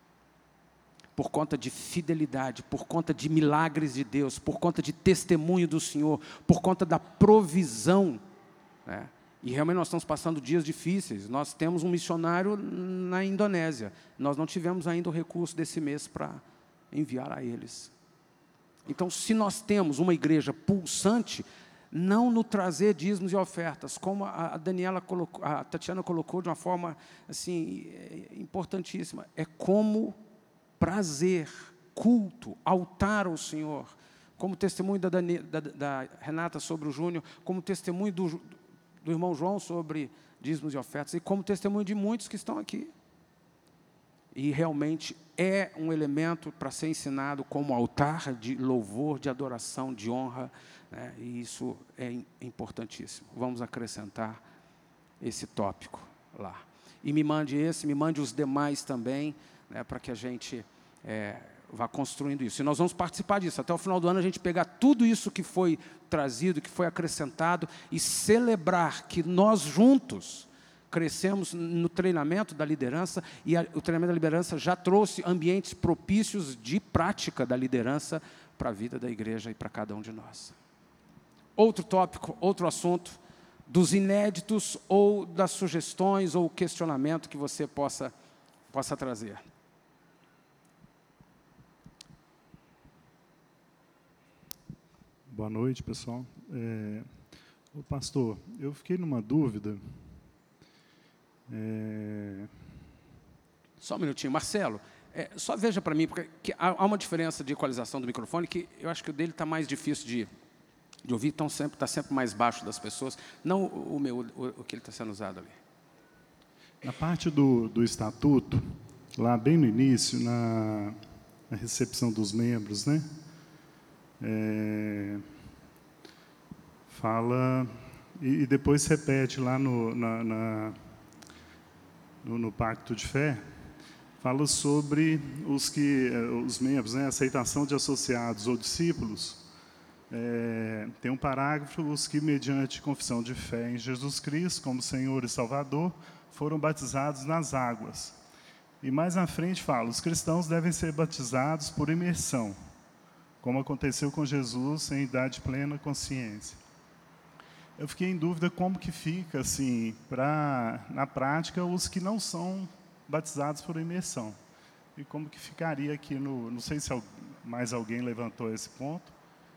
Speaker 1: Por conta de fidelidade, por conta de milagres de Deus, por conta de testemunho do Senhor, por conta da provisão, né? E realmente nós estamos passando dias difíceis. Nós temos um missionário na Indonésia. Nós não tivemos ainda o recurso desse mês para enviar a eles. Então, se nós temos uma igreja pulsante, não no trazer dízimos e ofertas, como a Daniela colocou, a Tatiana colocou de uma forma assim importantíssima, é como prazer, culto, altar ao Senhor, como testemunho da Renata sobre o Júnior, como testemunho do irmão João sobre dízimos e ofertas, e como testemunho de muitos que estão aqui. E realmente é um elemento para ser ensinado como altar de louvor, de adoração, de honra, né? E isso é importantíssimo. Vamos acrescentar esse tópico lá. E me mande os demais também, né, para que a gente vá construindo isso. E nós vamos participar disso. Até o final do ano, a gente pegar tudo isso que foi trazido, que foi acrescentado, e celebrar que nós juntos crescemos no treinamento da liderança, e o treinamento da liderança já trouxe ambientes propícios de prática da liderança para a vida da igreja e para cada um de nós. Outro tópico, outro assunto, dos inéditos ou das sugestões ou questionamento que você possa trazer.
Speaker 12: Boa noite, pessoal. Pastor, eu fiquei numa dúvida.
Speaker 1: Só um minutinho. Marcelo, só veja para mim, porque há uma diferença de equalização do microfone, que eu acho que o dele está mais difícil de ouvir, então está sempre mais baixo das pessoas, não o meu, o que ele está sendo usado ali.
Speaker 12: Na parte do estatuto, lá bem no início, na recepção dos membros, né? Fala, e depois repete lá no Pacto de Fé, fala sobre os membros, né, aceitação de associados ou discípulos. Tem um parágrafo, os que, mediante confissão de fé em Jesus Cristo, como Senhor e Salvador, foram batizados nas águas. E mais à frente fala, os cristãos devem ser batizados por imersão, como aconteceu com Jesus em idade plena consciência. Eu fiquei em dúvida como que fica, assim, na prática, os que não são batizados por imersão. E como que ficaria aqui não sei se mais alguém levantou esse ponto.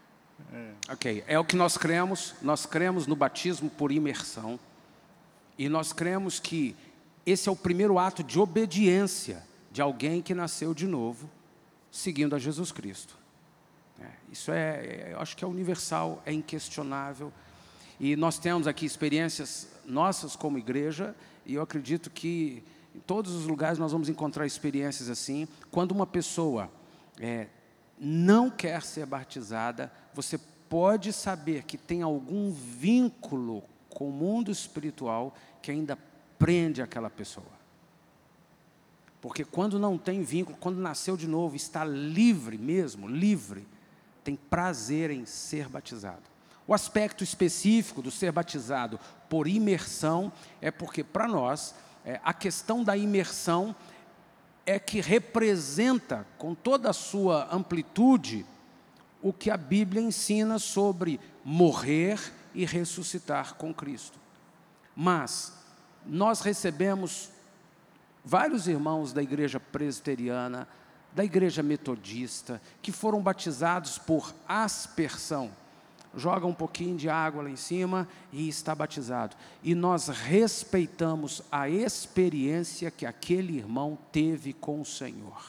Speaker 1: Ok, é o que nós cremos no batismo por imersão, e nós cremos que esse é o primeiro ato de obediência de alguém que nasceu de novo, seguindo a Jesus Cristo. Isso eu acho que é universal, é inquestionável. E nós temos aqui experiências nossas como igreja, e eu acredito que em todos os lugares nós vamos encontrar experiências assim. Quando uma pessoa não quer ser batizada, você pode saber que tem algum vínculo com o mundo espiritual que ainda prende aquela pessoa. Porque quando não tem vínculo, quando nasceu de novo, está livre mesmo, livre, tem prazer em ser batizado. O aspecto específico do ser batizado por imersão é porque, para nós, a questão da imersão é que representa, com toda a sua amplitude, o que a Bíblia ensina sobre morrer e ressuscitar com Cristo. Mas nós recebemos vários irmãos da igreja presbiteriana, da igreja metodista, que foram batizados por aspersão. Joga um pouquinho de água lá em cima e está batizado. E nós respeitamos a experiência que aquele irmão teve com o Senhor.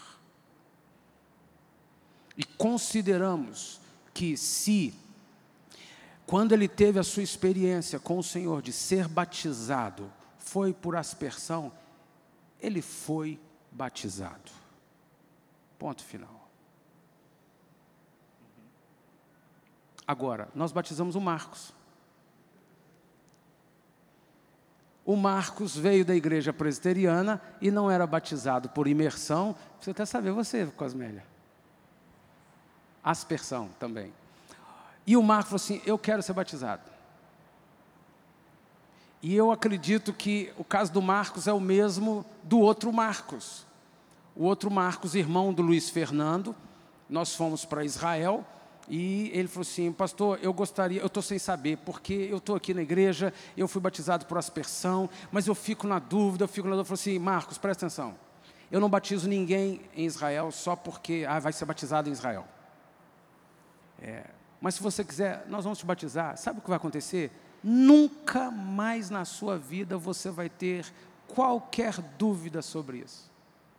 Speaker 1: E consideramos que quando ele teve a sua experiência com o Senhor de ser batizado, foi por aspersão, ele foi batizado. Ponto final. Agora, nós batizamos o Marcos. O Marcos veio da igreja presbiteriana e não era batizado por imersão. Precisa até saber você, Cosmélia. Aspersão também. E o Marcos falou assim, eu quero ser batizado. E eu acredito que o caso do Marcos é o mesmo do outro Marcos. O outro Marcos, irmão do Luiz Fernando, nós fomos para Israel e ele falou assim, pastor, eu estou sem saber, porque eu estou aqui na igreja, eu fui batizado por aspersão, mas eu fico na dúvida, Ele falou assim, Marcos, presta atenção, eu não batizo ninguém em Israel só porque vai ser batizado em Israel. Mas se você quiser, nós vamos te batizar. Sabe o que vai acontecer? Nunca mais na sua vida você vai ter qualquer dúvida sobre isso.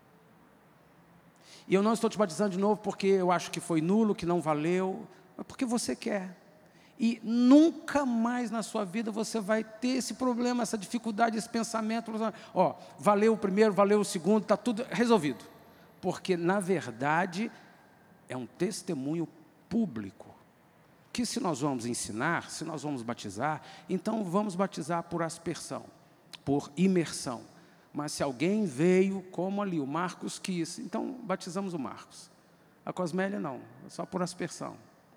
Speaker 1: E eu não estou te batizando de novo porque eu acho que foi nulo, que não valeu, mas porque você quer. E nunca mais na sua vida você vai ter esse problema, essa dificuldade, esse pensamento. Ó, valeu o primeiro, valeu o segundo, está tudo resolvido. Porque, na verdade, é um testemunho público. Que se nós vamos ensinar, se nós vamos batizar, então vamos batizar por aspersão, por imersão. Mas se alguém veio, como ali, o Marcos quis, então batizamos o Marcos. A Cosmélia não, só por aspersão.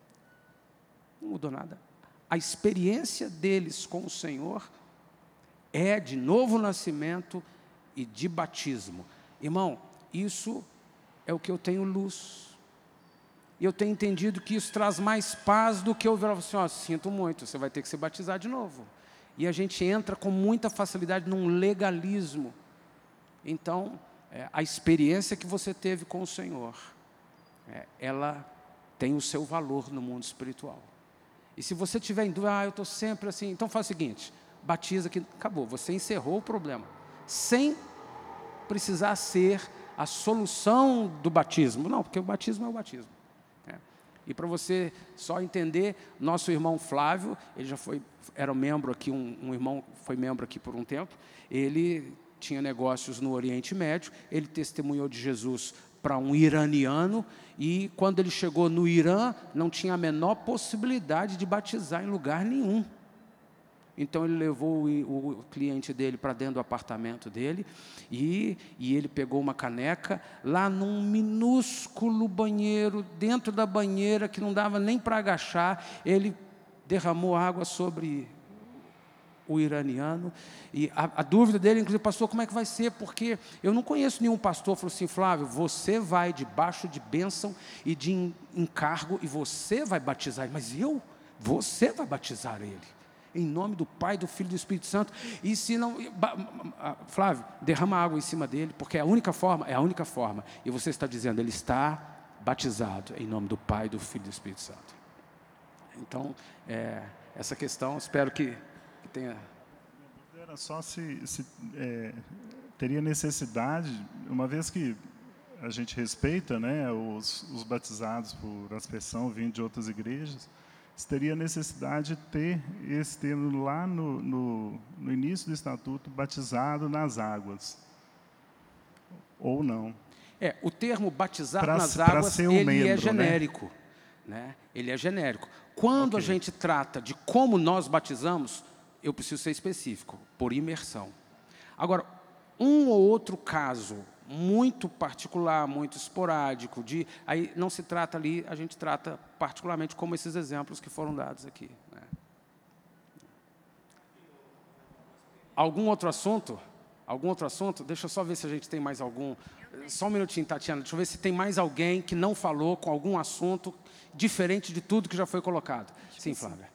Speaker 1: Não mudou nada. A experiência deles com o Senhor é de novo nascimento e de batismo. Irmão, isso é o que eu tenho luz. E eu tenho entendido que isso traz mais paz do que eu virar assim, ó, sinto muito, você vai ter que se batizar de novo. E a gente entra com muita facilidade num legalismo. Então, a experiência que você teve com o Senhor, ela tem o seu valor no mundo espiritual. E se você tiver em dúvida, eu estou sempre assim, então faz o seguinte, batiza que acabou, você encerrou o problema. Sem precisar ser a solução do batismo. Não, porque o batismo é o batismo. E para você só entender, nosso irmão Flávio, ele já era membro aqui, um irmão foi membro aqui por um tempo, ele tinha negócios no Oriente Médio, ele testemunhou de Jesus para um iraniano, e quando ele chegou no Irã, não tinha a menor possibilidade de batizar em lugar nenhum. Então ele levou o cliente dele para dentro do apartamento dele, e ele pegou uma caneca, lá num minúsculo banheiro, dentro da banheira, que não dava nem para agachar, ele derramou água sobre o iraniano, e a dúvida dele, inclusive, pastor, como é que vai ser? Porque eu não conheço nenhum pastor. Falou assim, Flávio, você vai debaixo de bênção e de encargo, e você vai batizar ele. Mas você vai batizar ele. Em nome do Pai, do Filho e do Espírito Santo. E se não... Flávio, derrama água em cima dele, porque é a única forma. E você está dizendo, ele está batizado em nome do Pai, do Filho e do Espírito Santo. Então, essa questão, espero que tenha...
Speaker 12: Era só se teria necessidade, uma vez que a gente respeita, né, os batizados por aspersão vindo de outras igrejas, teria necessidade de ter esse termo lá no início do estatuto, batizado nas águas, ou não.
Speaker 1: O termo batizado nas águas, ele é genérico. Né? Ele é genérico. Quando a gente trata de como nós batizamos, eu preciso ser específico, por imersão. Agora, um ou outro caso muito particular, muito esporádico, aí não se trata ali, a gente trata particularmente como esses exemplos que foram dados aqui. Né? Algum outro assunto? Deixa eu só ver se a gente tem mais algum. Só um minutinho, Tatiana, deixa eu ver se tem mais alguém que não falou com algum assunto diferente de tudo que já foi colocado. Sim, Flávia.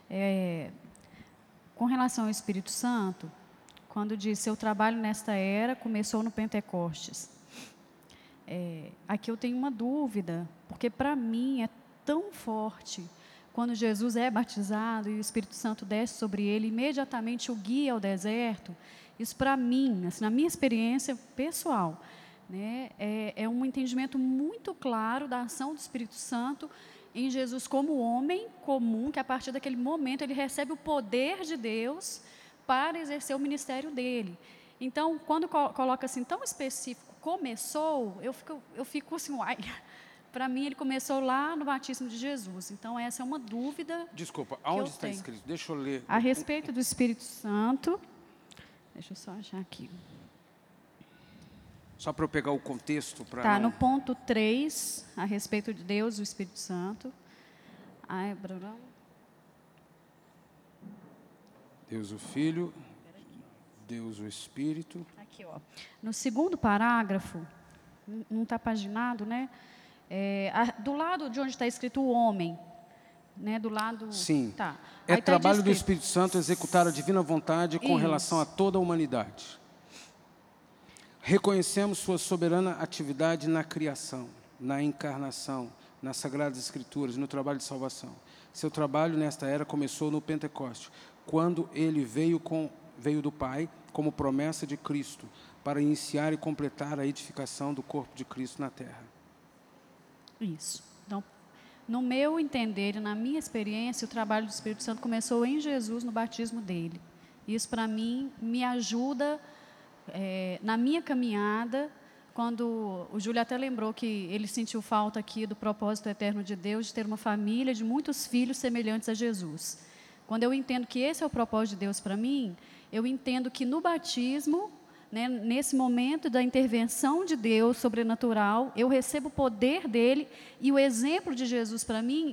Speaker 6: Com relação ao Espírito Santo, quando diz, seu trabalho nesta era começou no Pentecostes. Aqui eu tenho uma dúvida, porque para mim é tão forte, quando Jesus é batizado e o Espírito Santo desce sobre ele, imediatamente o guia ao deserto. Isso para mim, assim, na minha experiência pessoal, né, é um entendimento muito claro da ação do Espírito Santo em Jesus como homem comum, que a partir daquele momento ele recebe o poder de Deus para exercer o ministério dele. Então, quando coloca assim tão específico, começou, eu fico assim, uai, para mim ele começou lá no batismo de Jesus. Então, essa é uma dúvida.
Speaker 1: Desculpa, aonde está escrito? Deixa eu ler.
Speaker 6: A respeito do Espírito Santo, deixa eu só achar aqui.
Speaker 1: Só para eu pegar o contexto.
Speaker 6: Está no ponto 3, a respeito de Deus e o Espírito Santo.
Speaker 1: Deus o Filho, Deus o Espírito.
Speaker 6: Aqui, ó. No segundo parágrafo, não está paginado, né? Do lado de onde está escrito o homem, né? Do lado...
Speaker 1: Sim.
Speaker 6: Tá.
Speaker 1: Trabalho do Espírito Santo executar a divina vontade com relação a toda a humanidade. Reconhecemos sua soberana atividade na criação, na encarnação, nas Sagradas Escrituras, no trabalho de salvação. Seu trabalho nesta era começou no Pentecoste, quando ele veio do Pai como promessa de Cristo, para iniciar e completar a edificação do corpo de Cristo na terra.
Speaker 6: Isso. Então, no meu entender e na minha experiência, o trabalho do Espírito Santo começou em Jesus, no batismo dele. Isso, para mim, me ajuda na minha caminhada. Quando o Júlio até lembrou que ele sentiu falta aqui do propósito eterno de Deus, de ter uma família de muitos filhos semelhantes a Jesus. Quando eu entendo que esse é o propósito de Deus para mim, eu entendo que no batismo, né, nesse momento da intervenção de Deus sobrenatural, eu recebo o poder dele, e o exemplo de Jesus para mim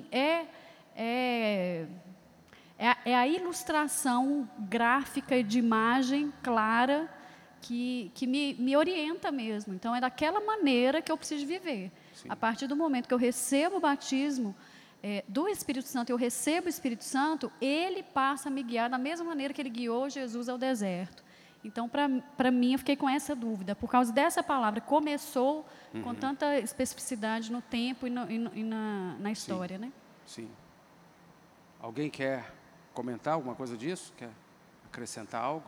Speaker 6: é a ilustração gráfica de imagem clara que me orienta mesmo. Então, é daquela maneira que eu preciso viver. Sim. A partir do momento que eu recebo o batismo do Espírito Santo, eu recebo o Espírito Santo, ele passa a me guiar da mesma maneira que ele guiou Jesus ao deserto. Então, para mim, eu fiquei com essa dúvida, por causa dessa palavra, começou com tanta especificidade no tempo e na história.
Speaker 1: Sim.
Speaker 6: Né?
Speaker 1: Sim. Alguém quer comentar alguma coisa disso? Quer acrescentar algo?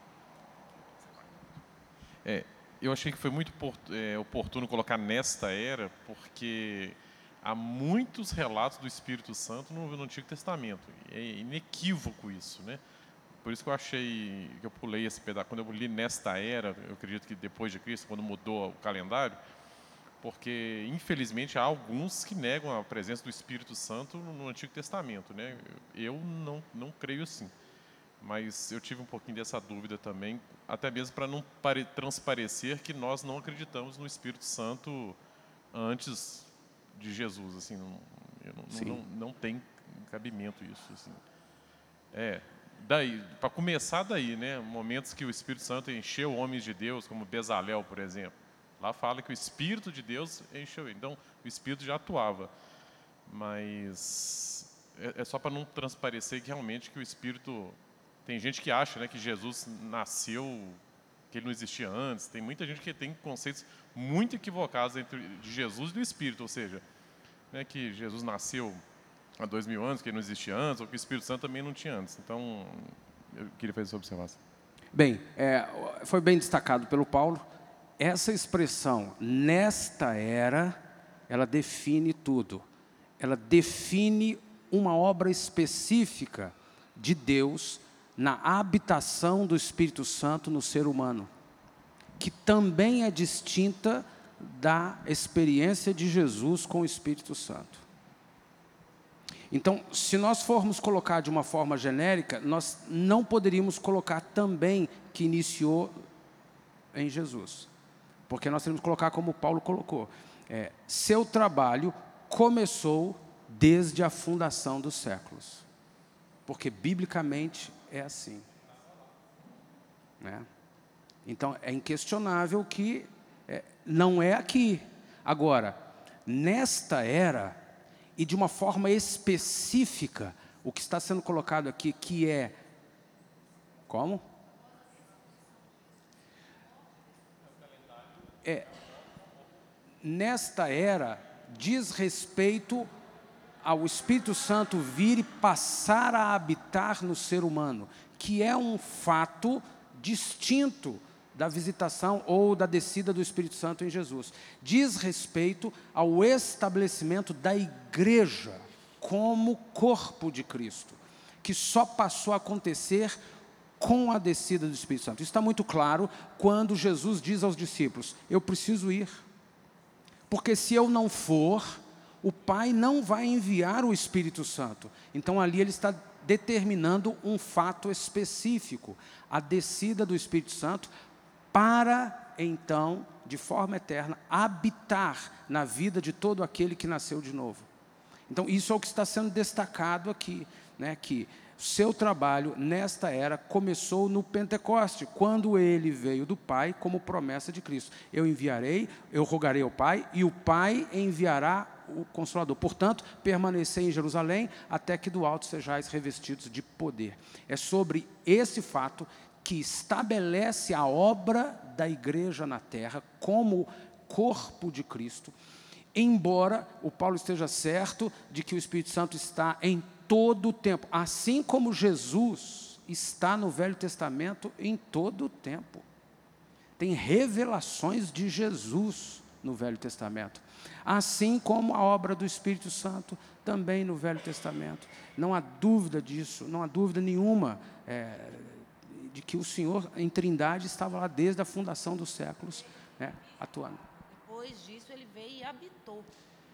Speaker 8: Eu achei que foi muito oportuno colocar nesta era, porque há muitos relatos do Espírito Santo no Antigo Testamento. É inequívoco isso, né? Por isso que eu achei que eu pulei esse pedaço. Quando eu li nesta era, eu acredito que depois de Cristo, quando mudou o calendário, porque, infelizmente, há alguns que negam a presença do Espírito Santo no Antigo Testamento, né? Eu não creio assim. Mas eu tive um pouquinho dessa dúvida também, até mesmo para não transparecer que nós não acreditamos no Espírito Santo antes de Jesus. Assim, não tem cabimento isso. Assim. Daí, para começar daí, né, momentos que o Espírito Santo encheu homens de Deus, como Bezalel, por exemplo. Lá fala que o Espírito de Deus encheu ele. Então, o Espírito já atuava. Mas é só para não transparecer que realmente que o Espírito... Tem gente que acha, né, que Jesus nasceu, que ele não existia antes. Tem muita gente que tem conceitos muito equivocados de Jesus e do Espírito. Ou seja, né, que Jesus nasceu há 2000 anos, que ele não existia antes, ou que o Espírito Santo também não tinha antes. Então, eu queria fazer essa observação.
Speaker 1: Bem, foi bem destacado pelo Paulo. Essa expressão, nesta era, ela define tudo. Ela define uma obra específica de Deus na habitação do Espírito Santo no ser humano, que também é distinta da experiência de Jesus com o Espírito Santo. Então, se nós formos colocar de uma forma genérica, nós não poderíamos colocar também que iniciou em Jesus, porque nós teríamos que colocar como Paulo colocou. Seu trabalho começou desde a fundação dos séculos, porque biblicamente é assim, né? Então, é inquestionável que não é aqui. Agora, nesta era, e de uma forma específica, o que está sendo colocado aqui, que é... Como? Nesta era, diz respeito ao Espírito Santo vir e passar a habitar no ser humano, que é um fato distinto da visitação ou da descida do Espírito Santo em Jesus. Diz respeito ao estabelecimento da igreja como corpo de Cristo, que só passou a acontecer com a descida do Espírito Santo. Isso está muito claro quando Jesus diz aos discípulos: eu preciso ir, porque se eu não for, o Pai não vai enviar o Espírito Santo. Então, ali ele está determinando um fato específico, a descida do Espírito Santo, para, então, de forma eterna, habitar na vida de todo aquele que nasceu de novo. Então, isso é o que está sendo destacado aqui, né, que seu trabalho nesta era começou no Pentecoste, quando ele veio do Pai como promessa de Cristo. Eu enviarei, eu rogarei ao Pai, e o Pai enviará o Consolador. Portanto, permanecei em Jerusalém, até que do alto sejais revestidos de poder. É sobre esse fato que estabelece a obra da igreja na terra, como corpo de Cristo, Embora o Paulo esteja certo de que o Espírito Santo está em todo o tempo, assim como Jesus está no Velho Testamento em todo o tempo. Tem revelações de Jesus no Velho Testamento, assim como a obra do Espírito Santo também no Velho Testamento. Não há dúvida disso, não há dúvida nenhuma de que o Senhor em Trindade estava lá desde a fundação dos séculos, atuando.
Speaker 11: Depois disso ele veio e habitou.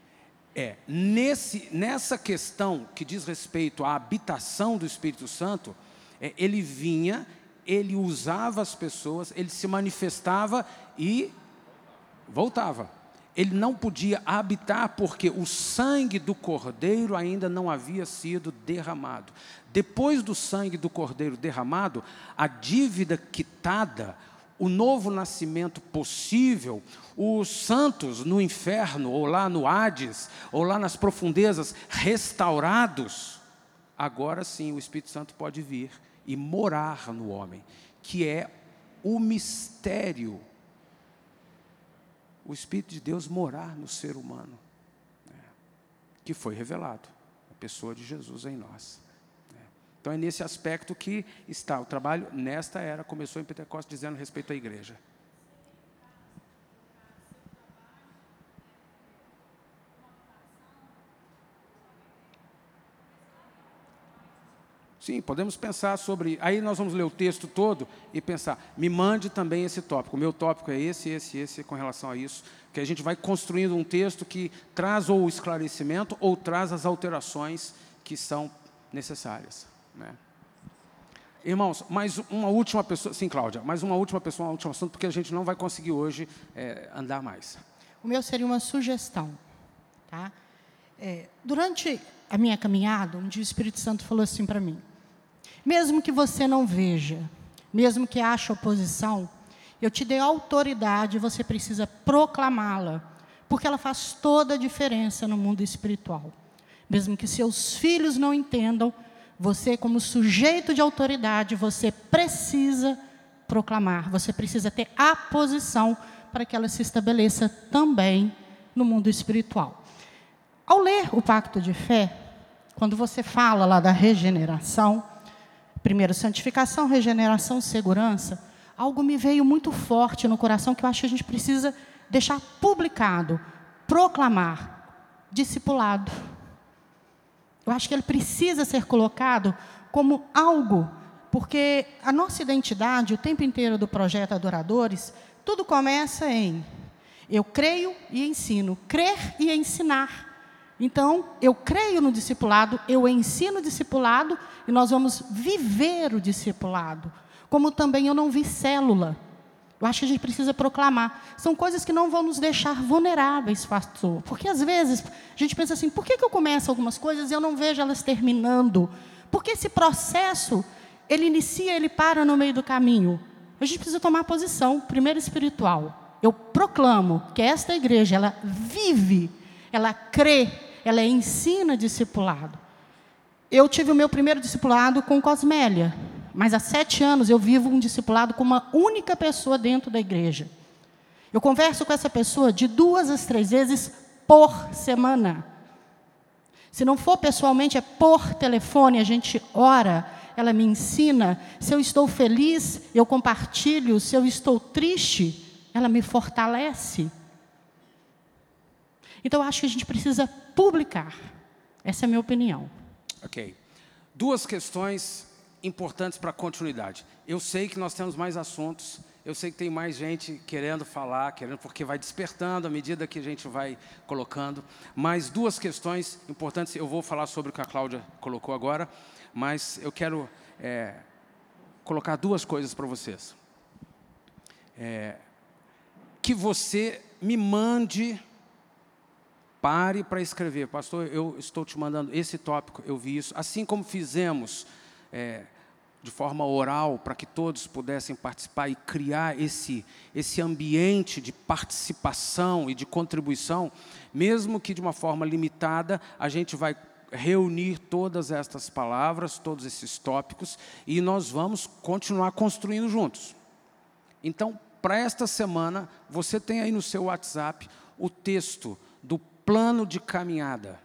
Speaker 1: Nessa questão que diz respeito à habitação do Espírito Santo, ele vinha, ele usava as pessoas, ele se manifestava e voltava. Ele não podia habitar porque o sangue do Cordeiro ainda não havia sido derramado. Depois do sangue do Cordeiro derramado, a dívida quitada, o novo nascimento possível, os santos no inferno, ou lá no Hades, ou lá nas profundezas, restaurados, agora sim o Espírito Santo pode vir e morar no homem, que é o mistério. O Espírito de Deus morar no ser humano, que foi revelado, a pessoa de Jesus em nós. Então é nesse aspecto que está o trabalho nesta era, começou em Pentecostes dizendo respeito à igreja. Sim, podemos pensar sobre... Aí nós vamos ler o texto todo e pensar, me mande também esse tópico. O meu tópico é esse com relação a isso. Que a gente vai construindo um texto que traz ou o esclarecimento ou traz as alterações que são necessárias. Irmãos, mais uma última pessoa... Sim, Cláudia, mais uma última pessoa, um último assunto, porque a gente não vai conseguir hoje andar mais.
Speaker 7: O meu seria uma sugestão. Tá? Durante a minha caminhada, um dia o Espírito Santo falou assim para mim, mesmo que você não veja, mesmo que ache oposição, eu te dei autoridade, você precisa proclamá-la, porque ela faz toda a diferença no mundo espiritual. Mesmo que seus filhos não entendam, você, como sujeito de autoridade, você precisa proclamar, você precisa ter a posição para que ela se estabeleça também no mundo espiritual. Ao ler o Pacto de Fé, quando você fala lá da regeneração, primeiro santificação, regeneração, segurança, algo me veio muito forte no coração que eu acho que a gente precisa deixar publicado, proclamar, discipulado. Eu acho que ele precisa ser colocado como algo, porque a nossa identidade, o tempo inteiro do projeto Adoradores, tudo começa em eu creio e ensino, crer e ensinar. Então, eu creio no discipulado, eu ensino o discipulado e nós vamos viver o discipulado. Como também eu não vi célula. Eu acho que a gente precisa proclamar. São coisas que não vão nos deixar vulneráveis, pastor. Porque, às vezes, a gente pensa assim, por que eu começo algumas coisas e eu não vejo elas terminando? Porque esse processo, ele inicia, ele para no meio do caminho. A gente precisa tomar posição, primeiro espiritual. Eu proclamo que esta igreja, ela vive, ela crê, ela ensina discipulado. Eu tive o meu primeiro discipulado com Cosmélia, mas há 7 anos eu vivo um discipulado com uma única pessoa dentro da igreja. Eu converso com essa pessoa de 2 a 3 vezes por semana. Se não for pessoalmente, é por telefone, a gente ora, ela me ensina. Se eu estou feliz, eu compartilho. Se eu estou triste, ela me fortalece. Então, eu acho que a gente precisa publicar. Essa é a minha opinião.
Speaker 1: Ok. 2 questões importantes para a continuidade. Eu sei que nós temos mais assuntos, eu sei que tem mais gente querendo falar, porque vai despertando à medida que a gente vai colocando, mas 2 questões importantes, eu vou falar sobre o que a Cláudia colocou agora, mas eu quero colocar 2 coisas para vocês. Que você me mande... Pare para escrever. Pastor, eu estou te mandando esse tópico, eu vi isso. Assim como fizemos de forma oral, para que todos pudessem participar e criar esse ambiente de participação e de contribuição, mesmo que de uma forma limitada, a gente vai reunir todas estas palavras, todos esses tópicos, e nós vamos continuar construindo juntos. Então, para esta semana, você tem aí no seu WhatsApp o texto do plano de caminhada.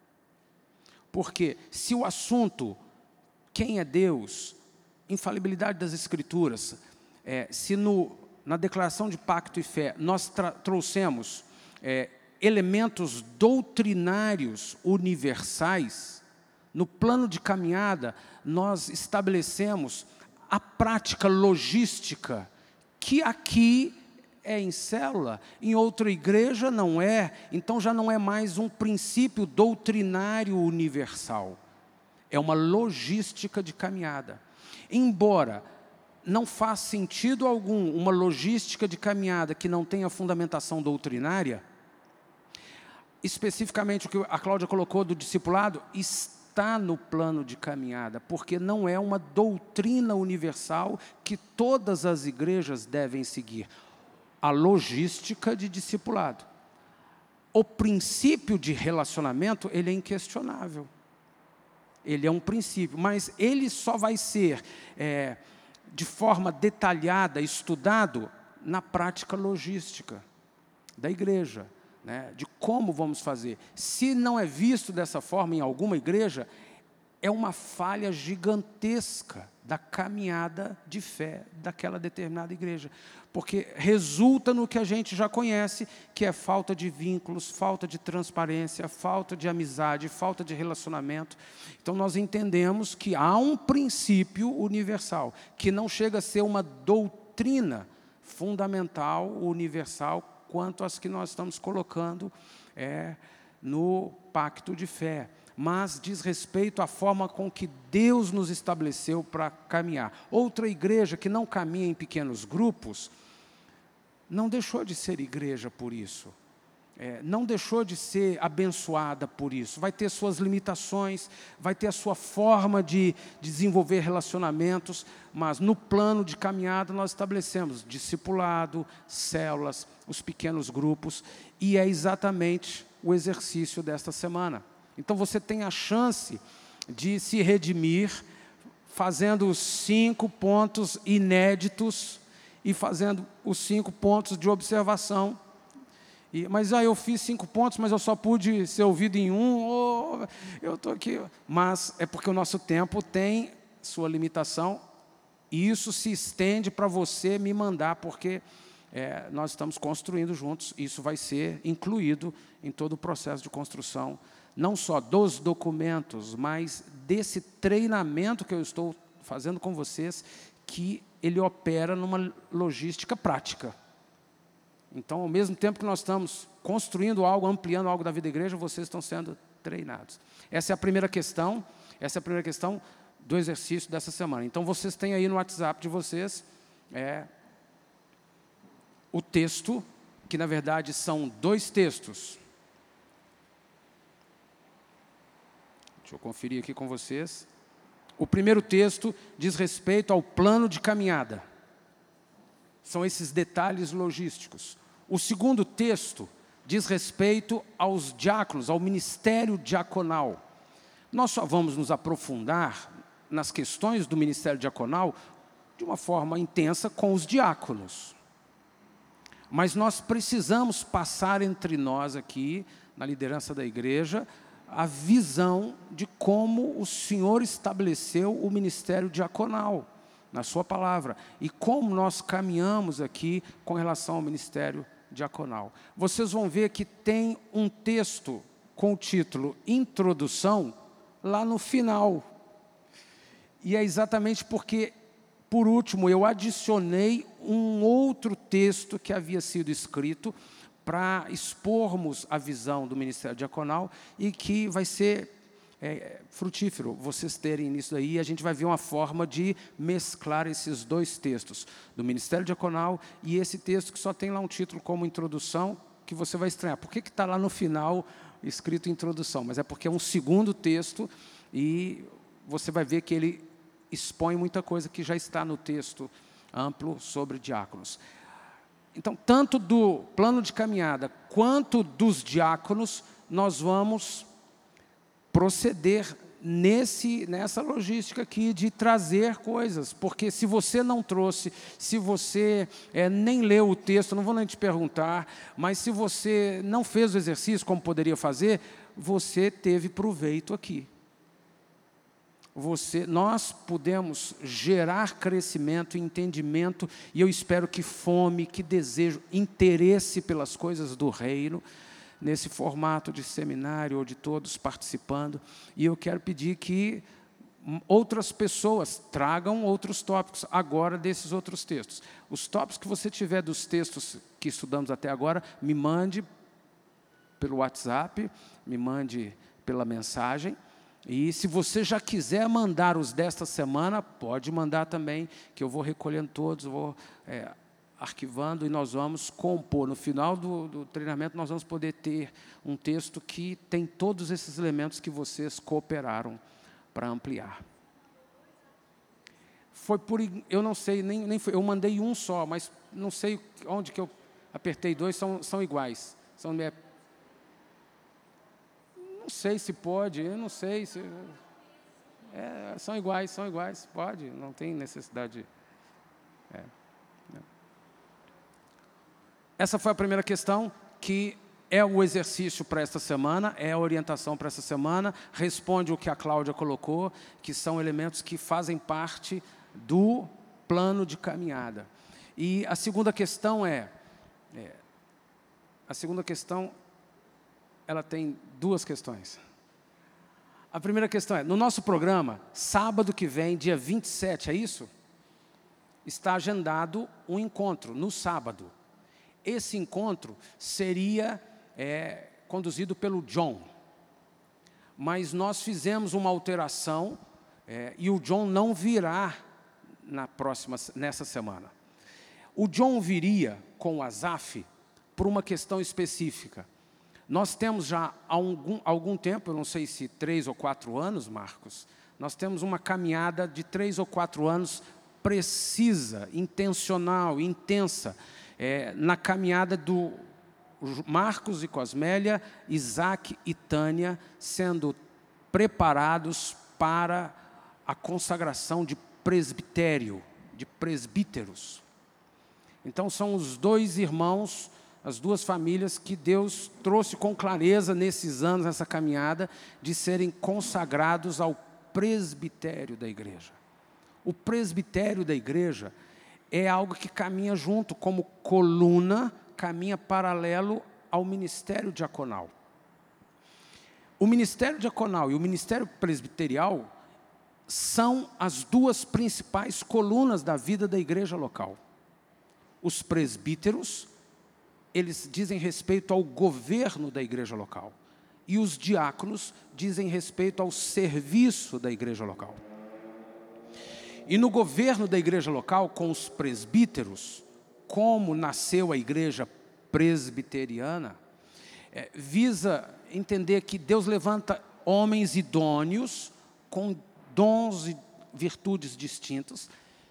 Speaker 1: Porque se o assunto, quem é Deus, infalibilidade das Escrituras, se na declaração de pacto e fé nós trouxemos elementos doutrinários universais, no plano de caminhada nós estabelecemos a prática logística, que aqui é em célula, em outra igreja não é, então já não é mais um princípio doutrinário universal, é uma logística de caminhada. Embora não faz sentido algum uma logística de caminhada que não tenha fundamentação doutrinária, especificamente o que a Cláudia colocou do discipulado, está no plano de caminhada, porque não é uma doutrina universal que todas as igrejas devem seguir. A logística de discipulado. O princípio de relacionamento, ele é inquestionável. Ele é um princípio, mas ele só vai ser, de forma detalhada, estudado na prática logística da igreja, né, de como vamos fazer. Se não é visto dessa forma em alguma igreja, é uma falha gigantesca da caminhada de fé daquela determinada igreja, porque resulta no que a gente já conhece, que é falta de vínculos, falta de transparência, falta de amizade, falta de relacionamento. Então nós entendemos que há um princípio universal, que não chega a ser uma doutrina fundamental, universal, quanto as que nós estamos colocando no pacto de fé, mas diz respeito à forma com que Deus nos estabeleceu para caminhar. Outra igreja que não caminha em pequenos grupos, não deixou de ser igreja por isso, não deixou de ser abençoada por isso, vai ter suas limitações, vai ter a sua forma de desenvolver relacionamentos, mas no plano de caminhada nós estabelecemos discipulado, células, os pequenos grupos, e é exatamente o exercício desta semana. Então você tem a chance de se redimir fazendo os 5 pontos inéditos e fazendo os 5 pontos de observação. Mas eu fiz 5 pontos, mas eu só pude ser ouvido em um, eu estou aqui. Mas é porque o nosso tempo tem sua limitação, e isso se estende para você me mandar, porque nós estamos construindo juntos, isso vai ser incluído em todo o processo de construção, não só dos documentos, mas desse treinamento que eu estou fazendo com vocês, que ele opera numa logística prática. Então, ao mesmo tempo que nós estamos construindo algo, ampliando algo da vida da igreja, vocês estão sendo treinados. Essa é a primeira questão do exercício dessa semana. Então, vocês têm aí no WhatsApp de vocês o texto, que na verdade são 2 textos. Deixa eu conferir aqui com vocês. O primeiro texto diz respeito ao plano de caminhada. São esses detalhes logísticos. O segundo texto diz respeito aos diáconos, ao ministério diaconal. Nós só vamos nos aprofundar nas questões do ministério diaconal de uma forma intensa com os diáconos. Mas nós precisamos passar entre nós aqui, na liderança da igreja, a visão de como o Senhor estabeleceu o ministério diaconal, na sua palavra, e como nós caminhamos aqui com relação ao ministério diaconal. Vocês vão ver que tem um texto com o título Introdução, lá no final. E é exatamente porque, por último, eu adicionei um outro texto que havia sido escrito para expormos a visão do ministério diaconal e que vai ser frutífero vocês terem isso aí. A gente vai ver uma forma de mesclar esses 2 textos, do ministério diaconal e esse texto que só tem lá um título como introdução, que você vai estranhar. Por que está lá no final escrito introdução? Mas é porque é um segundo texto e você vai ver que ele expõe muita coisa que já está no texto amplo sobre diáconos. Então, tanto do plano de caminhada quanto dos diáconos, nós vamos proceder nessa logística aqui de trazer coisas, porque se você não trouxe, se você nem leu o texto, não vou nem te perguntar, mas se você não fez o exercício como poderia fazer, você teve proveito aqui. Nós podemos gerar crescimento, entendimento, e eu espero que fome, que desejo, interesse pelas coisas do reino, nesse formato de seminário ou de todos participando, e eu quero pedir que outras pessoas tragam outros tópicos agora desses outros textos. Os tópicos que você tiver dos textos que estudamos até agora, me mande pelo WhatsApp, me mande pela mensagem, e se você já quiser mandar os desta semana, pode mandar também, que eu vou recolhendo todos, vou arquivando, e nós vamos compor. No final do treinamento, nós vamos poder ter um texto que tem todos esses elementos que vocês cooperaram para ampliar. Eu não sei, nem foi, eu mandei um só, mas não sei onde que eu apertei dois, são iguais. Não sei se pode, eu não sei se... são iguais, pode, não tem necessidade... Essa foi a primeira questão, que é o exercício para esta semana, é a orientação para esta semana, responde o que a Cláudia colocou, que são elementos que fazem parte do plano de caminhada. E a segunda questão ela tem duas questões. A primeira questão no nosso programa, sábado que vem, dia 27, é isso? Está agendado um encontro, no sábado. Esse encontro seria conduzido pelo John. Mas nós fizemos uma alteração e o John não virá nessa semana. O John viria com o Azaf por uma questão específica. Nós temos já há algum tempo, eu não sei se 3 ou 4 anos, Marcos, nós temos uma caminhada de 3 ou 4 anos precisa, intencional, intensa, na caminhada do Marcos e Cosmélia, Isaac e Tânia, sendo preparados para a consagração de presbitério, de presbíteros. Então, são os 2 irmãos, as 2 famílias que Deus trouxe com clareza nesses anos, nessa caminhada, de serem consagrados ao presbitério da igreja. O presbitério da igreja é algo que caminha junto, como coluna, caminha paralelo ao ministério diaconal. O ministério diaconal e o ministério presbiterial são as 2 principais colunas da vida da igreja local. Os presbíteros, eles dizem respeito ao governo da igreja local. E os diáconos dizem respeito ao serviço da igreja local. E no governo da igreja local, com os presbíteros, como nasceu a igreja presbiteriana, visa entender que Deus levanta homens idôneos, com dons e virtudes distintas,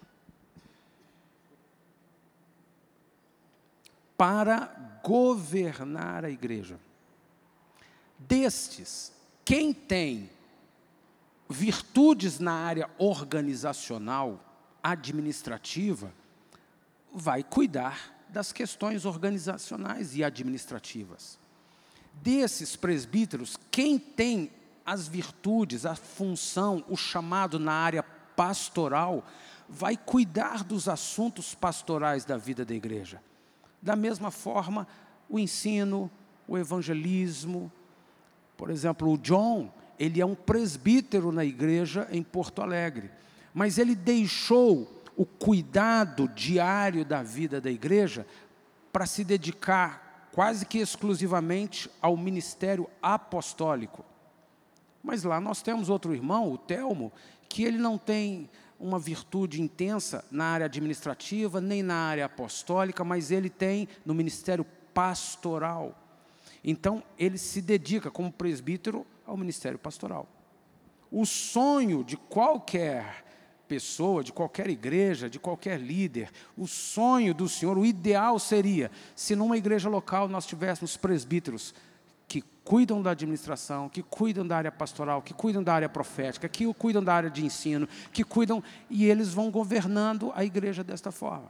Speaker 1: para governar a igreja. Destes, quem tem virtudes na área organizacional, administrativa, vai cuidar das questões organizacionais e administrativas. Desses presbíteros, quem tem as virtudes, a função, o chamado na área pastoral, vai cuidar dos assuntos pastorais da vida da igreja. Da mesma forma, o ensino, o evangelismo. Por exemplo, o John, ele é um presbítero na igreja em Porto Alegre, mas ele deixou o cuidado diário da vida da igreja para se dedicar quase que exclusivamente ao ministério apostólico. Mas lá nós temos outro irmão, o Telmo, que ele não tem uma virtude intensa na área administrativa, nem na área apostólica, mas ele tem no ministério pastoral. Então, ele se dedica como presbítero ao ministério pastoral. O sonho de qualquer pessoa, de qualquer igreja, de qualquer líder, o sonho do Senhor, o ideal seria, se numa igreja local nós tivéssemos presbíteros que cuidam da administração, que cuidam da área pastoral, que cuidam da área profética, que cuidam da área de ensino, que cuidam, e eles vão governando a igreja desta forma.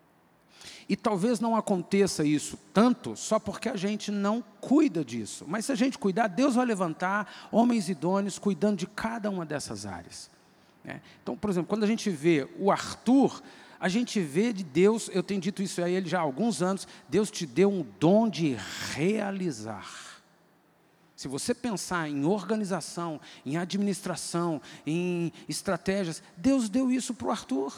Speaker 1: E talvez não aconteça isso tanto só porque a gente não cuida disso. Mas se a gente cuidar, Deus vai levantar homens idôneos cuidando de cada uma dessas áreas. Então, por exemplo, quando a gente vê o Arthur, a gente vê de Deus, eu tenho dito isso a ele já há alguns anos, Deus te deu um dom de realizar. Se você pensar em organização, em administração, em estratégias, Deus deu isso para o Arthur.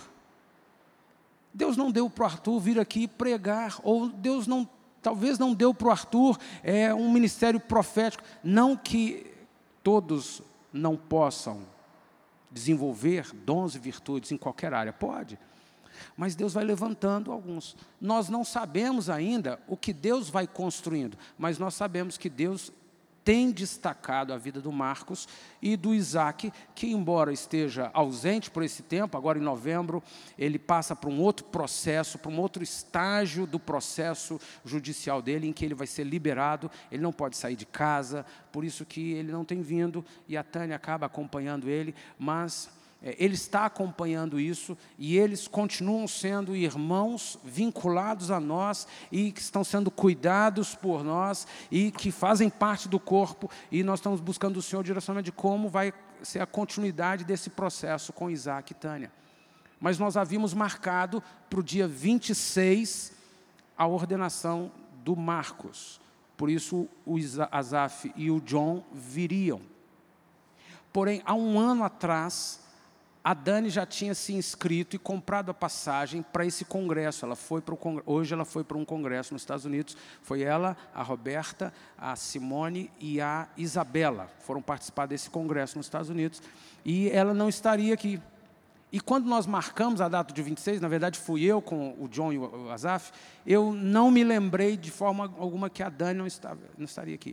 Speaker 1: Deus não deu para o Arthur vir aqui pregar, ou Deus talvez não deu para o Arthur um ministério profético. Não que todos não possam desenvolver dons e virtudes em qualquer área, pode. Mas Deus vai levantando alguns. Nós não sabemos ainda o que Deus vai construindo, mas nós sabemos que Deus tem destacado a vida do Marcos e do Isaac, que embora esteja ausente por esse tempo, agora em novembro, ele passa para um outro processo, para um outro estágio do processo judicial dele, em que ele vai ser liberado, ele não pode sair de casa, por isso que ele não tem vindo, e a Tânia acaba acompanhando ele, mas ele está acompanhando isso, e eles continuam sendo irmãos vinculados a nós, e que estão sendo cuidados por nós, e que fazem parte do corpo, e nós estamos buscando do Senhor direcionamento de como vai ser a continuidade desse processo com Isaac e Tânia. Mas nós havíamos marcado para o dia 26 a ordenação do Marcos, por isso o Asaf e o John viriam. Porém, há um ano atrás, a Dani já tinha se inscrito e comprado a passagem para esse congresso. Hoje ela foi para um congresso nos Estados Unidos. Foi ela, a Roberta, a Simone e a Isabela. Foram participar desse congresso nos Estados Unidos. E ela não estaria aqui. E quando nós marcamos a data de 26, na verdade fui eu com o John e o Asaf, eu não me lembrei de forma alguma que a Dani não estaria aqui.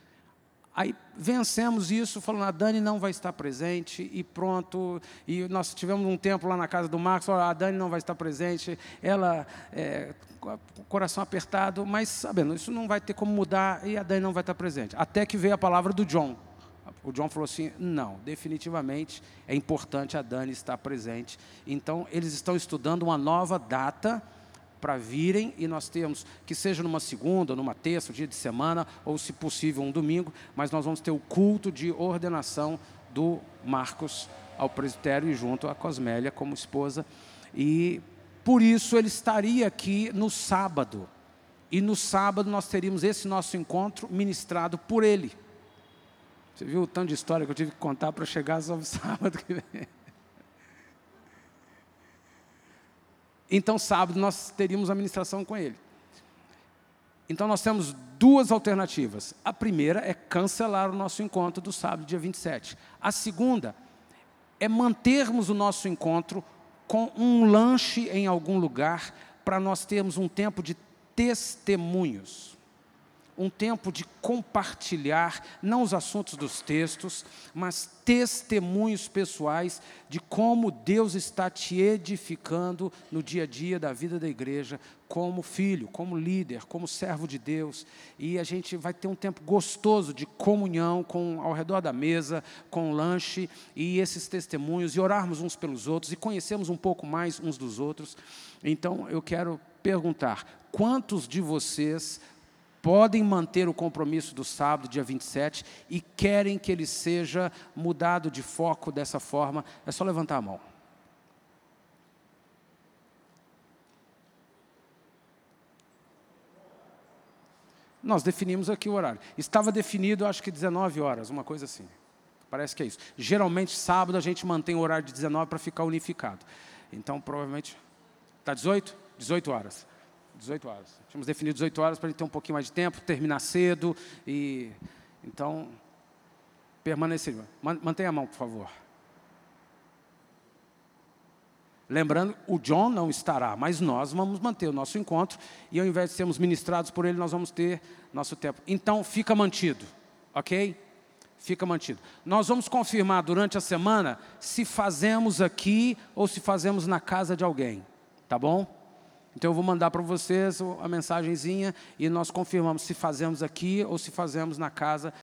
Speaker 1: Aí vencemos isso, falando, a Dani não vai estar presente, e pronto. E nós tivemos um tempo lá na casa do Marcos, a Dani não vai estar presente, ela, com o coração apertado, mas sabendo, isso não vai ter como mudar, e a Dani não vai estar presente. Até que veio a palavra do John. O John falou assim, não, definitivamente é importante a Dani estar presente. Então, eles estão estudando uma nova data para virem, e nós temos, que seja numa segunda, numa terça, um dia de semana, ou se possível um domingo, mas nós vamos ter o culto de ordenação do Marcos ao presbitério e junto a Cosmélia como esposa, e por isso ele estaria aqui no sábado, e no sábado nós teríamos esse nosso encontro ministrado por ele. Você viu o tanto de história que eu tive que contar para chegar só no sábado que vem? Então, sábado, nós teríamos a ministração com ele. Então, nós temos duas alternativas. A primeira é cancelar o nosso encontro do sábado, dia 27. A segunda é mantermos o nosso encontro com um lanche em algum lugar, para nós termos um tempo de testemunhos. Um tempo de compartilhar, não os assuntos dos textos, mas testemunhos pessoais de como Deus está te edificando no dia a dia da vida da igreja, como filho, como líder, como servo de Deus. E a gente vai ter um tempo gostoso de comunhão ao redor da mesa, com lanche, e esses testemunhos, e orarmos uns pelos outros, e conhecermos um pouco mais uns dos outros. Então, eu quero perguntar, quantos de vocês podem manter o compromisso do sábado, dia 27, e querem que ele seja mudado de foco dessa forma? É só levantar a mão. Nós definimos aqui o horário. Estava definido, acho que 19 horas, uma coisa assim. Parece que é isso. Geralmente, sábado, a gente mantém o horário de 19 para ficar unificado. Então, provavelmente... Está 18? 18 horas. 18 horas. Tínhamos definido 18 horas para ele ter um pouquinho mais de tempo, terminar cedo. E então, permanecer. Mantenha a mão, por favor. Lembrando, o John não estará, mas nós vamos manter o nosso encontro. E ao invés de sermos ministrados por ele, nós vamos ter nosso tempo. Então, fica mantido, ok? Fica mantido. Nós vamos confirmar durante a semana se fazemos aqui ou se fazemos na casa de alguém. Tá bom? Então, eu vou mandar para vocês a mensagenzinha e nós confirmamos se fazemos aqui ou se fazemos na casa